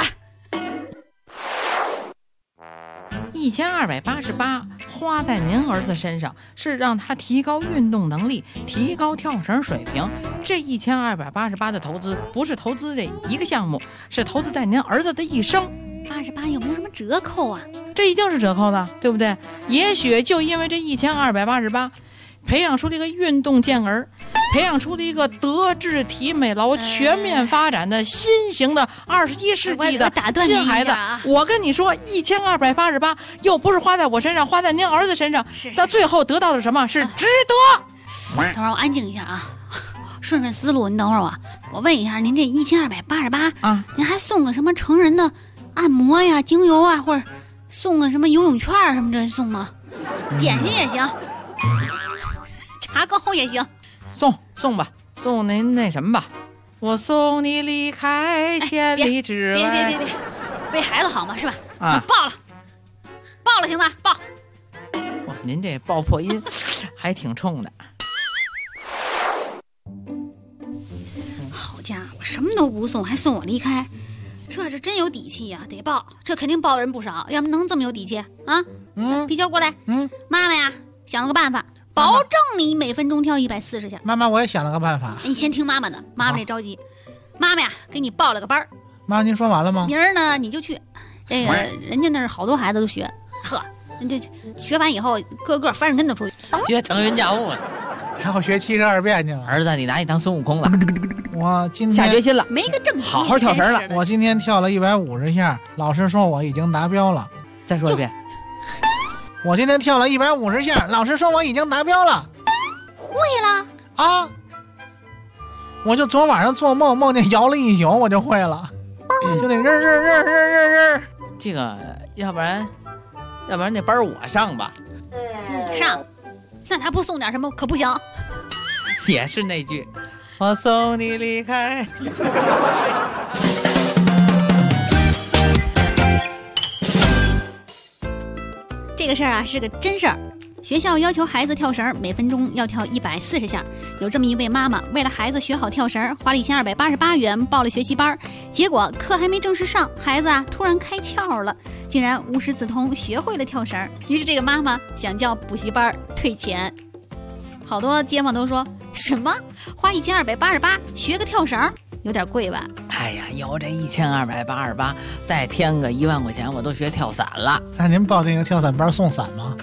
1288花在您儿子身上，是让他提高运动能力，提高跳绳水平。这1288的投资不是投资这一个项目，是投资在您儿子的一生。 88有没有什么折扣啊？ 这一定是折扣的，对不对？也许就因为这1288，培养出了一个运动健儿，培养出了一个德智体美劳全面发展的新型的21世纪的新孩子。我跟你说，1288又不是花在我身上，花在您儿子身上，到最后得到的什么是值得。 等会儿我安静一下啊，顺思路。你等会儿我问一下，您这1288啊，您还送个什么成人的按摩呀、精油啊，或者送个什么游泳圈什么这送吗？点心也行。茶糕也行， 送吧，送您那什么吧，我送你离开千里之外。 别，为孩子好嘛，是吧？ 啊， 爆了，行吧？爆！ 哇，您这爆破音还挺冲的。 好家伙，什么都不送，还送我离开， 这是真有底气呀，得报，这肯定报人不少，要不能这么有底气啊？皮球过来，妈妈呀，想了个办法，保证你每分钟跳140下。 妈妈，我也想了个办法。 你先听妈妈的，妈妈这着急。妈妈呀，给你报了个班儿。 妈，您说完了吗？ 明儿呢你就去，这个人家那儿好多孩子都学，呵，这学完以后个个翻着跟头出去， 学腾云驾雾了， 然后学72遍去了。 儿子，你拿你当孙悟空了。 我今天下决心了， 没个正好好跳绳了。 我今天跳了150下，老师说我已经达标了。 再说一遍。 我今天跳了150下，老师说我已经达标了。 会了啊！我就昨晚上做梦，梦见摇了一宿，我就会了。就得日。 这个，要不然那班我上吧。 你上，那他不送点什么可不行。 也是那句，我送你离开。 这个事儿啊是个真事儿。学校要求孩子跳绳，每分钟要跳140下。有这么一位妈妈，为了孩子学好跳绳，花了1288元报了学习班，结果课还没正式上，孩子啊突然开窍了，竟然无师自通学会了跳绳。于是这个妈妈想叫补习班退钱。好多街坊都说，什么花1288学个跳绳，有点贵吧？ 哎呀，有这1288，再添个1万块钱，我都学跳伞了。 那您报那个跳伞班送伞吗？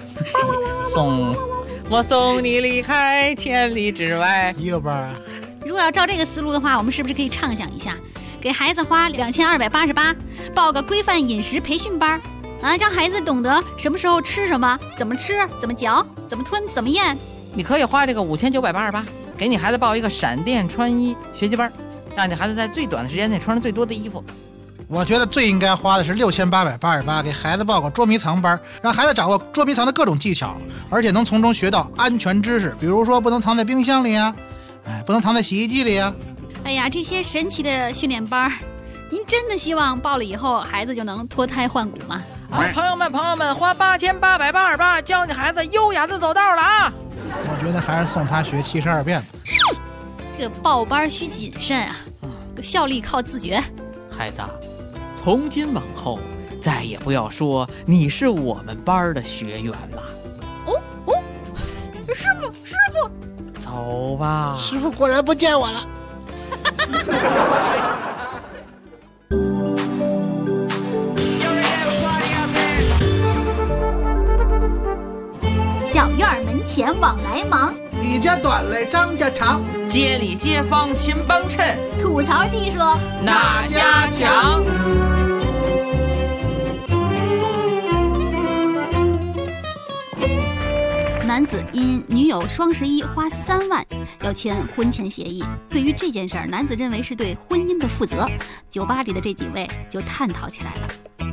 我送你离开千里之外。 一个班啊。 如果要照这个思路的话，我们是不是可以畅想一下，给孩子花2288，报个规范饮食培训班啊，让孩子懂得什么时候吃什么，怎么吃，怎么嚼，怎么吞，怎么咽。 你可以花这个5988，给你孩子报一个闪电穿衣学习班，让你孩子在最短的时间内穿着最多的衣服。 我觉得最应该花的是6888，给孩子报个捉迷藏班，让孩子掌握捉迷藏的各种技巧，而且能从中学到安全知识，比如说不能藏在冰箱里啊，不能藏在洗衣机里啊。 哎呀，这些神奇的训练班，您真的希望报了以后孩子就能脱胎换骨吗？ 朋友们，花8888教你孩子优雅的走道了啊！ 我觉得还是送他学72遍。 这个报班需谨慎啊，效力靠自觉。 孩子，从今往后再也不要说你是我们班的学员了。 师傅， 走吧。 师傅果然不见我了。 小院门前往来忙， 李家短来张家长， 街里街坊勤帮衬， 吐槽技术哪家强？ 男子因女友双11花3万要签婚前协议，对于这件事儿，男子认为是对婚姻的负责。酒吧里的这几位就探讨起来了。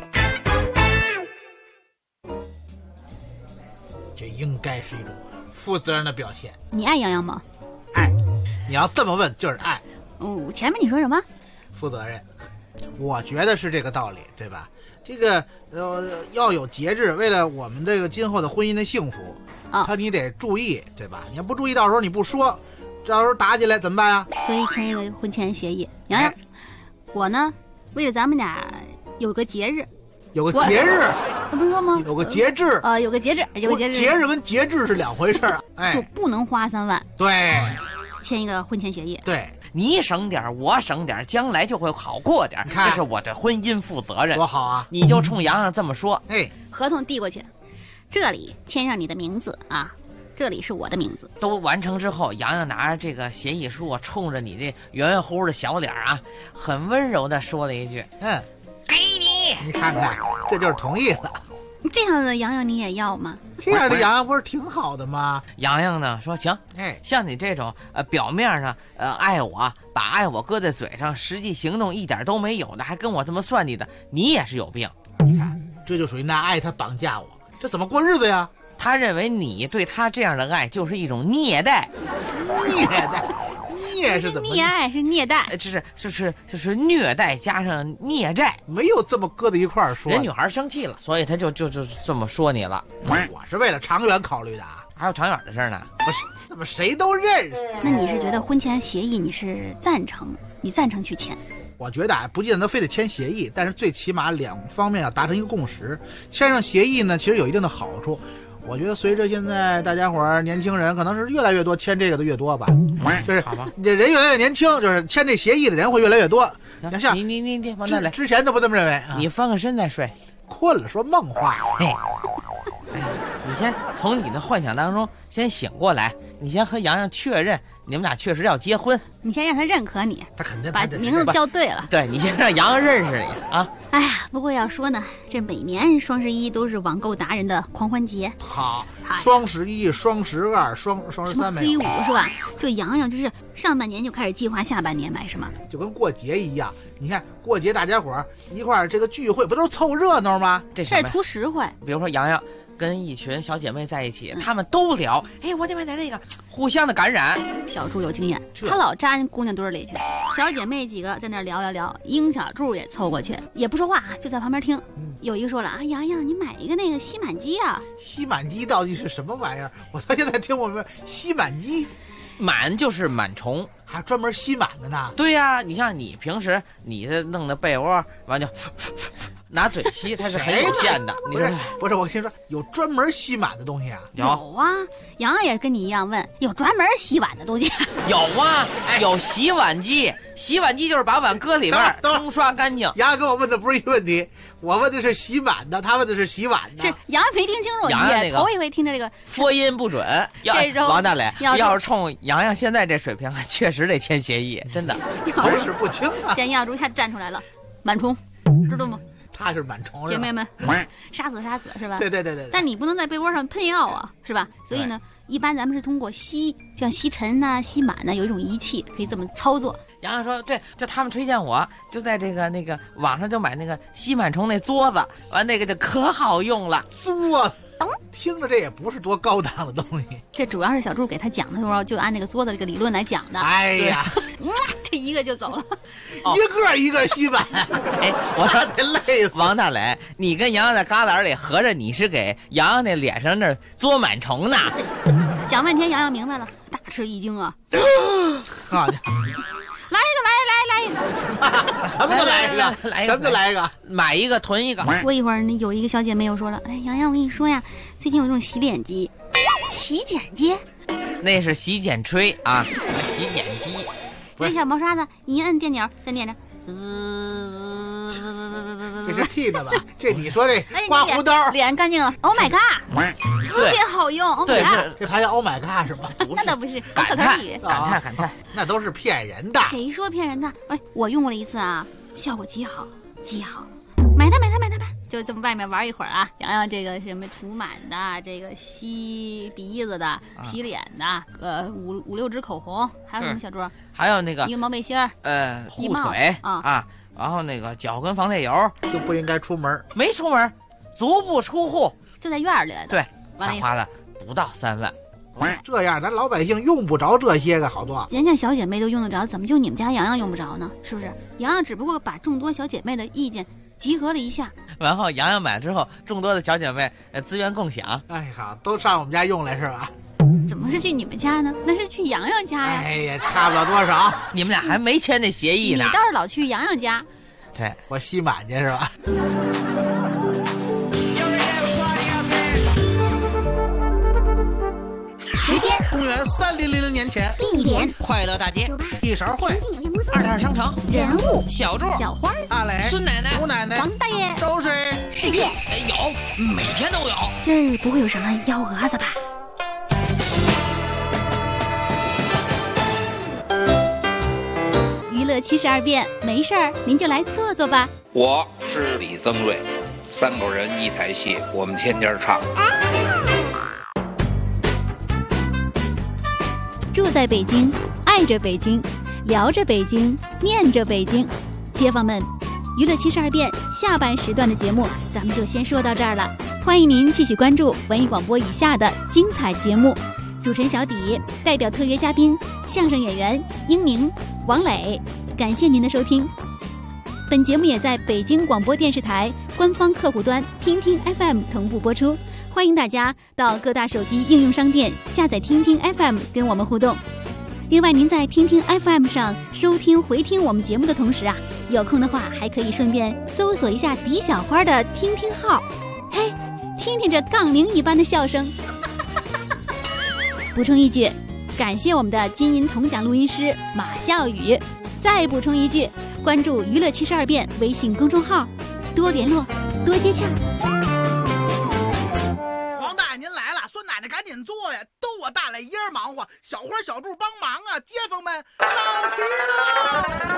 这应该是一种负责任的表现。 你爱洋洋吗？ 爱，你要这么问就是爱。 前面你说什么？ 负责任，我觉得是这个道理，对吧？这个要有节制，为了我们这个今后的婚姻的幸福，你得注意，对吧？你要不注意，到时候你不说，到时候打起来怎么办呀？ 所以签一个婚前协议。洋洋，我呢，为了咱们俩有个节日。 有个节日， 不是说吗？ 有个节制， 有个节制， 节日跟节制是两回事啊！ 就不能花3万。 对， 签一个婚前协议。 对， 你省点，我省点，将来就会好过点。这是我对婚姻负责任， 多好啊！ 你就冲洋洋这么说。 合同递过去，这里签上你的名字啊，这里是我的名字。 都完成之后，洋洋拿着这个协议书，冲着你这圆圆乎乎的小脸啊，很温柔的说了一句：“给你。” 你看看，这就是同意了。 这样的洋洋你也要吗？ 这样的洋洋不是挺好的吗？ 洋洋呢说行，像你这种表面上爱我，把爱我搁在嘴上，实际行动一点都没有的，还跟我这么算计的，你也是有病。 你看，这就属于拿爱他绑架我，这怎么过日子呀？ 他认为你对他这样的爱就是一种虐待。 虐待？虐是怎么？ 溺爱是虐待， 就是虐待加上孽债， 没有这么搁在一块儿说。 人女孩生气了，所以他就这么说你了。 我是为了长远考虑的啊， 还有长远的事呢。 不是，怎么谁都认识？ 那你是觉得婚前协议你是赞成？你赞成去签？ 我觉得啊，不见得非得签协议，但是最起码两方面要达成一个共识。签上协议呢，其实有一定的好处。我觉得随着现在大家伙儿年轻人可能是越来越多，签这个的越多吧，就是好吧， 这人越来越年轻，就是签这协议的人会越来越多。像你往那来， 之前都不这么认为啊。 你翻个身再睡， 困了说梦话。 你先从你的幻想当中先醒过来，你先和洋洋确认你们俩确实要结婚。 你先让他认可你， 他肯定把名字叫对了。 对，你先让洋洋认识你啊。 哎呀，不过要说呢，这每年双十一都是网购达人的狂欢节。 好，双11、双12、双13没有。 黑五是吧？就洋洋就是上半年就开始计划下半年买什么， 就跟过节一样。你看过节大家伙儿一块儿这个聚会，不都是凑热闹吗？ 这是图实惠。 比如说洋洋跟一群小姐妹在一起，她们都聊，哎，我得买点这个，互相的感染。 小柱有经验，他老扎人姑娘堆里去，小姐妹几个在那聊，英小柱也凑过去，也不说话，就在旁边听。有一个说了啊，洋洋，你买一个那个吸满机啊。 吸满机到底是什么玩意儿？我到现在听我们吸满机， 螨就是螨虫， 还专门吸满的呢。 对呀，你像你平时你这弄的被窝，完就拿嘴吸，它是很有限的。 不是，我先说有专门吸满的东西啊。 有啊，洋洋也跟你一样问，有专门洗碗的东西。 有啊，有洗碗机，洗碗机就是把碗搁里边冲刷干净。 洋洋跟我问的不是一个问题，我问的是洗碗的，他问的是洗碗的。 是洋洋没听清楚，也头一回听着这个发音不准。王大磊要是冲洋洋现在这水平，确实得签协议，真的口齿不清啊。 见亚竹一下站出来了，螨虫，知道吗？ 他是螨虫， 姐妹们，杀死是吧？ 对。 但你不能在被窝上喷药啊，是吧？所以呢，一般咱们是通过吸，像吸尘呐、吸螨呐，有一种仪器可以这么操作。 洋洋说，对，就他们推荐我，就在那个网上就买那个吸螨虫那桌子，完那个就可好用了。 桌子，听着这也不是多高档的东西。 这主要是小柱给他讲的时候，就按那个桌子这个理论来讲的。 哎呀， 这一个就走了， 一个吸满。 哎，我得累死。 王大磊，你跟洋洋在旮旯里合着你是给洋洋那脸上那捉螨虫呢？ 讲半天，洋洋明白了，大吃一惊啊！ 好的。 来一个， 什么就来一个，什么就来一个， 买一个囤一个。 过一会儿呢，有一个小姐妹又说了，哎，洋洋，我跟你说呀，最近有这种洗脸机，洗剪机， 那是洗剪吹啊，洗剪机。 那小毛刷子一摁电钮，再念着， 这是剃的吧？这你说这刮胡刀， 脸干净了。Oh my god， 特别好用。Oh my god， 这牌叫 Oh my god 是吗？ 那倒不是， 感叹， 那都是骗人的。 谁说骗人的？哎，我用过了一次啊，效果极好，极好。买它！就这么外面玩一会儿啊，洋洋这个什么除螨的，这个吸鼻子的，洗脸的，5、6支口红，还有什么小桌？ 还有那个一个毛背心护腿啊，然后那个脚跟防裂油， 就不应该出门， 没出门，足不出户， 就在院里。 对，才花了不到3万。 这样咱老百姓用不着这些个好多， 人家小姐妹都用得着，怎么就你们家洋洋用不着呢？是不是？洋洋只不过把众多小姐妹的意见集合了一下， 然后洋洋买之后，众多的小姐妹资源共享。 哎，好，都上我们家用来是吧？ 怎么是去你们家呢？那是去洋洋家呀。 哎呀，差不了多少。 你们俩还没签那协议呢。 你倒是老去洋洋家。 对， 我吸满去是吧？ 时间： 公元3000年前。 地点： 快乐大街。 一勺会。 2套商城。 人物： 小柱、 小花、 阿磊、 孙奶奶、 吴奶奶、 王大爷、 周水。 事件： 有，每天都有。 今儿不会有什么幺蛾子吧？娱乐72变，没事儿您就来坐坐吧。 我是李增瑞，3口人1台戏，我们天天唱。 住在北京，爱着北京，聊着北京，念着北京。街坊们，娱乐72变下半时段的节目咱们就先说到这儿了，欢迎您继续关注文艺广播以下的精彩节目。主持人小迪代表特约嘉宾相声演员英宁、王磊，感谢您的收听。本节目也在北京广播电视台官方客户端听听 FM 同步播出，欢迎大家到各大手机应用商店下载听听 FM 跟我们互动。另外您在听听 FM 上收听回听我们节目的同时啊， 有空的话还可以顺便搜索一下狄小花的听听号，嘿，听听这杠铃一般的笑声。补充一句，感谢我们的金银铜奖录音师马笑宇。再补充一句，关注娱乐72变微信公众号，多联络，多接洽。 黄大爷您来了，孙奶奶赶紧坐呀，都我大老爷儿忙活，小花小柱帮忙啊，街坊们到齐了。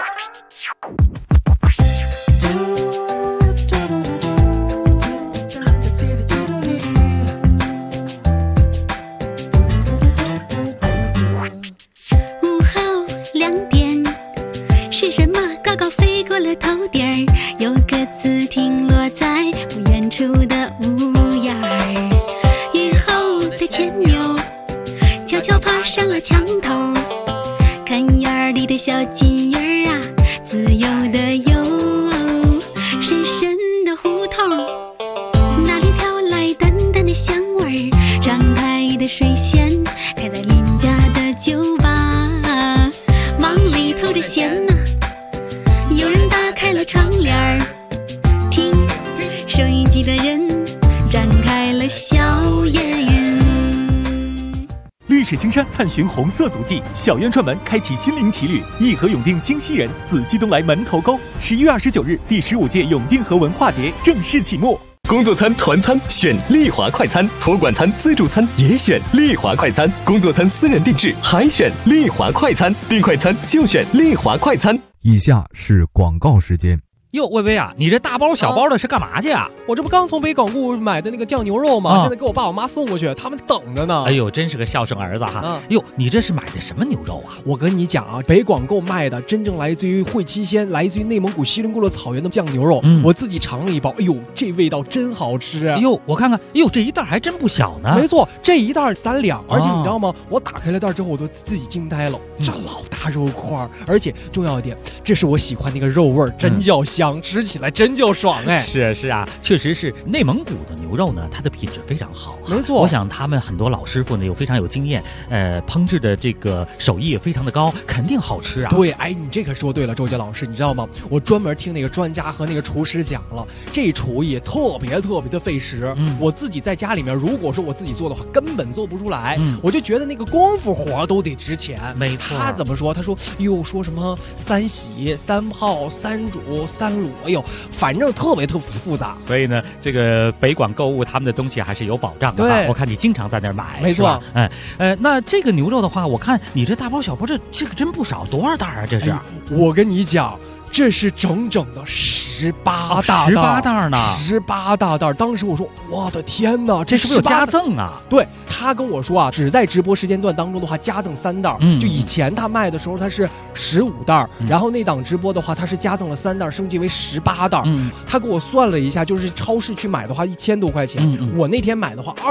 是什么高高飞过了头顶儿，有个字停落在不远处的屋檐儿。雨后的牵牛悄悄爬上了墙头，看院里的小金鱼儿啊，自由的游。深深的胡同，那里飘来淡淡的香味儿，张开的水仙开在邻家的酒吧，忙里透着咸呐。有人打开了窗帘儿，听收音机的人展开了小夜云。 历史青山探寻红色足迹，小院串门开启心灵奇旅。义和永定京西人紫气东来门头沟，11月29日第15届永定河文化节正式启幕。 工作餐、团餐选丽华快餐，托管餐、自助餐也选丽华快餐，工作餐私人定制还选丽华快餐，订快餐就选丽华快餐。 以下是广告时间。 哟，薇薇啊，你这大包小包的是干嘛去啊？ 我这不刚从北港户买的那个酱牛肉吗？现在给我爸我妈送过去，他们等着呢。 哎呦，真是个孝顺儿子哈！哟，你这是买的什么牛肉啊？ 我跟你讲啊，北广购卖的真正来自于会期县，来自于内蒙古锡林郭勒草原的酱牛肉，我自己尝了一包，哎呦，这味道真好吃啊！ 哎呦，我看看，哎呦，这一袋还真不小呢。 没错，这一袋3两，而且你知道吗？我打开了袋之后，我都自己惊呆了，这老大肉块，而且重要一点，这是我喜欢那个肉味儿，真叫香，吃起来真叫爽哎！ 是啊，确实是内蒙古的牛肉呢，它的品质非常好。 没错， 我想他们很多老师傅呢又非常有经验，烹制的这个手艺也非常的高，肯定好吃啊。 对，哎，你这可说对了，周杰老师，你知道吗？我专门听那个专家和那个厨师讲了，这厨艺特别的费时。我自己在家里面，如果说我自己做的话，根本做不出来。我就觉得那个功夫活都得值钱。 没错， 他怎么说？他说哟，说什么3洗、3泡、3煮、3卤，哎呦。反正特别复杂， 所以呢，这个北广购物他们的东西还是有保障的。对，我看你经常在那儿买， 没错。 那这个牛肉的话，我看你这大包小包，这个真不少，多少袋啊？这是？ 我跟你讲，这是整整的18 袋呢 ，18大袋。当时我说，我的天哪， 这是不是有加赠啊？ 对，他跟我说啊，只在直播时间段当中的话，加赠3袋。就以前他卖的时候，他是15袋，然后那档直播的话，他是加赠了3袋，升级为18袋。他给我算了一下，就是超市去买的话1000多块钱，我那天买的话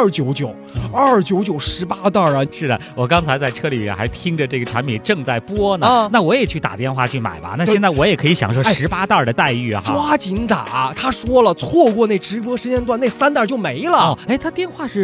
299，29918袋啊！ 是的，我刚才在车里还听着这个产品正在播呢，那我也去打电话去买吧。那现在我也可以享受18袋的待遇啊！ 抓紧打！他说了，错过那直播时间段，那3袋就没了。 他电话是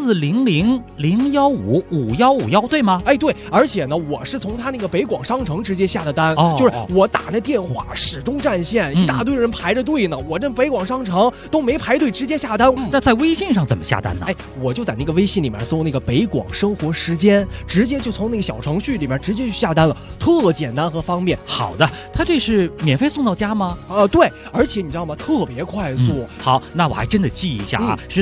400-015-5151，对吗？ 对，而且呢，我是从他那个北广商城直接下的单，就是我打那电话始终占线，一大堆人排着队呢，我这北广商城都没排队，直接下单。 那在微信上怎么下单呢？ 我就在那个微信里面搜那个北广生活时间，直接就从那个小程序里面直接去下单了，特简单和方便。 好的，他这是免费送到家吗？ 对，而且你知道吗？特别快速。 好，那我还真的记一下啊，是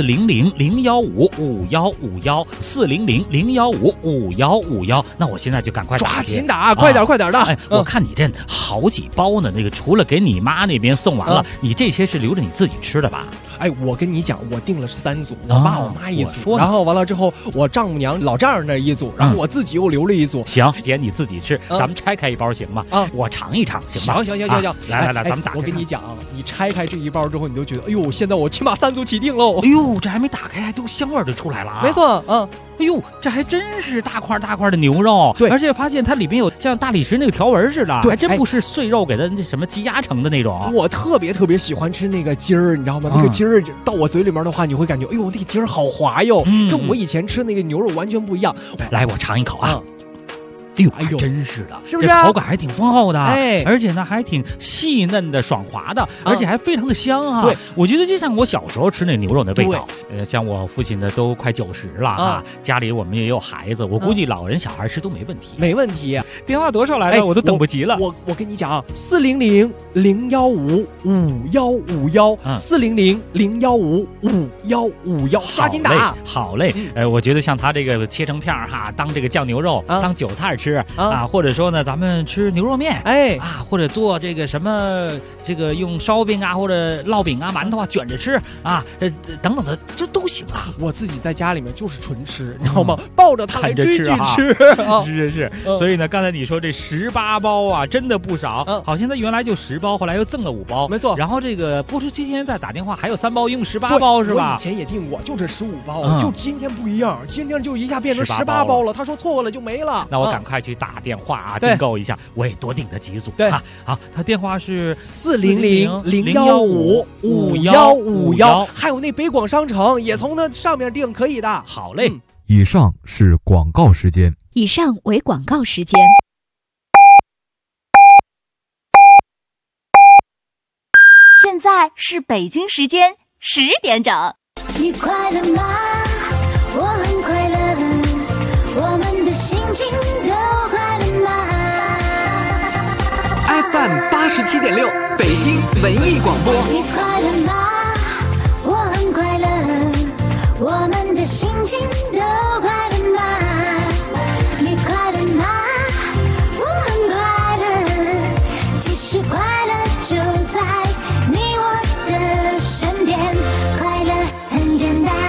400-015-5151，400-015-5151。那我现在就赶快抓紧打，快点的！ 我看你这好几包呢，那个除了给你妈那边送完了，你这些是留着你自己吃的吧？ 我跟你讲，我订了3组，我爸我妈一组，然后完了之后，我丈母娘老丈人那一组，然后我自己又留了一组。 行，姐你自己吃，咱们拆开一包行吗？我尝一尝行吗？ 行， 来，咱们打开。 我跟你讲，你拆开这一包之后，你都觉得，哎呦，现在我起码3组起订喽。 哎呦，这还没打开，都香味就出来了啊！ 没错， 哎呦，这还真是大块的牛肉， 对， 而且发现它里面有像大理石那个条纹似的， 对， 还真不是碎肉给它那什么积压成的那种。 我特别喜欢吃那个筋儿，你知道吗？那个筋儿到我嘴里面的话，你会感觉，哎呦，那个筋儿好滑哟，跟我以前吃那个牛肉完全不一样。 来，我尝一口啊。 哎呦，真是的， 是不是？ 口感还挺丰厚的， 哎， 而且呢还挺细嫩的、爽滑的，而且还非常的香啊。 对， 我觉得就像我小时候吃那牛肉的味道。像我父亲的都快90了啊，家里我们也有孩子，我估计老人小孩吃都没问题。 没问题。 电话多少来了？我都等不及了。 我跟你讲啊，400-015-515，400-015-515，抓紧打。 好嘞，我觉得像他这个切成片哈，当这个酱牛肉，当韭菜吃啊，或者说呢，咱们吃牛肉面，或者做这个什么这个用烧饼啊，或者烙饼啊、馒头啊卷着吃啊，等等的，这都行啊。 我自己在家里面就是纯吃，你知道吗？抱着它来追剧吃。 是。所以呢，刚才你说这18包啊，真的不少。好像它原来就10包，后来又赠了5包。 没错。 然后这个播出期间再打电话，还有3包，一共18包是吧？ 我以前也订过，就这15包，就今天不一样，今天就一下变成18包了。他说错了就没了。 那我赶快去打电话啊，订购一下，我也多订了几组。 对， 好，他电话是 400-015-5151，还有那北广商城也从那上面订，可以的。 好嘞。 以上是广告时间。 以上为广告时间。现在是北京时间10点整。 你快乐吗？我很快乐，我们的心情都快乐吗 ？FM 87.6，北京文艺广播。 你快乐吗？我很快乐，我们的心情都快乐吗？你快乐吗？我很快乐，其实快乐就在你我的身边，快乐很简单。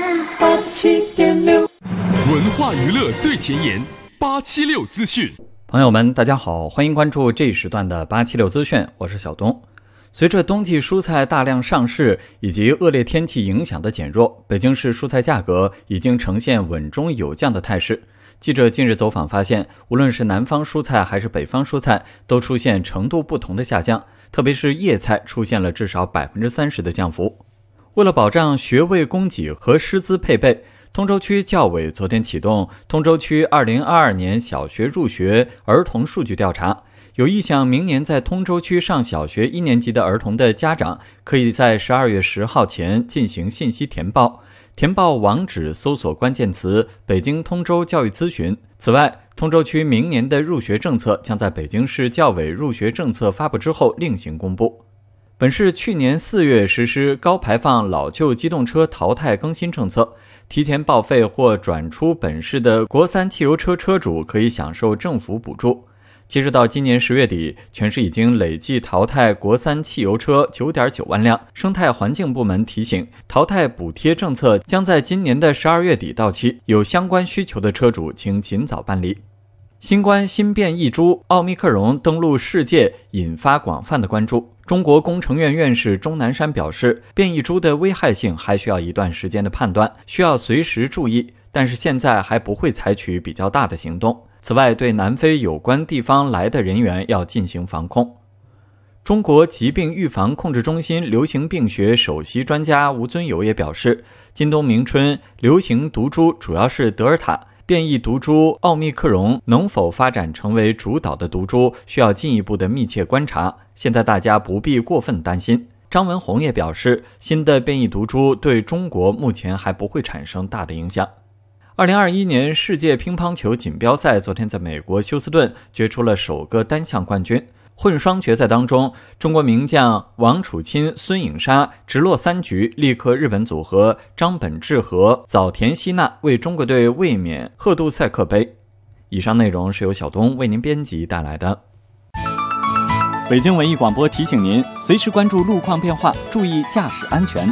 87.6，文化娱乐最前沿，876资讯。 朋友们，大家好，欢迎关注这一时段的876资讯，我是小东。随着冬季蔬菜大量上市以及恶劣天气影响的减弱，北京市蔬菜价格已经呈现稳中有降的态势。记者近日走访发现，无论是南方蔬菜还是北方蔬菜，都出现程度不同的下降，特别是叶菜出现了至少30%的降幅。为了保障学位供给和师资配备，通州区教委昨天启动通州区2022年小学入学儿童数据调查。有意向明年在通州区上小学1年级的儿童的家长，可以在12月10号前进行信息填报，填报网址搜索关键词北京通州教育咨询。此外，通州区明年的入学政策将在北京市教委入学政策发布之后另行公布。本市去年4月实施高排放老旧机动车淘汰更新政策，提前报废或转出本市的国3汽油车车主可以享受政府补助。截止到今年10月底，全市已经累计淘汰国3汽油车 9.9 万辆。生态环境部门提醒，淘汰补贴政策将在今年的12月底到期，有相关需求的车主请尽早办理。新冠新变异株奥密克戎登陆世界，引发广泛的关注。中国工程院院士钟南山表示，变异株的危害性还需要一段时间的判断，需要随时注意，但是现在还不会采取比较大的行动。此外，对南非有关地方来的人员要进行防控。中国疾病预防控制中心流行病学首席专家吴尊友也表示，今冬明春流行毒株主要是德尔塔，变异毒株奥密克戎能否发展成为主导的毒株，需要进一步的密切观察，现在大家不必过分担心。张文宏也表示，新的变异毒株对中国目前还不会产生大的影响。2021年世界乒乓球锦标赛昨天在美国休斯顿决出了首个单项冠军。混双决赛当中，中国名将王楚钦、孙颖莎直落3局力克日本组合张本智和、早田希娜，为中国队卫冕赫杜塞克杯。以上内容是由小东为您编辑带来的。北京文艺广播提醒您，随时关注路况变化，注意驾驶安全。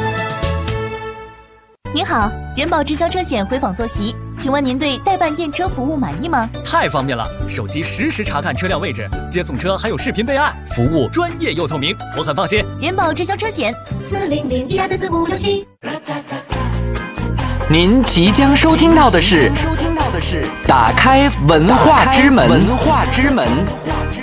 您好，人保直销车险回访坐席，请问您对代办验车服务满意吗？ 太方便了，手机实时查看车辆位置，接送车还有视频备案，服务专业又透明，我很放心。 人保直销车险，400-1234567。 您即将收听到的是打开文化之门。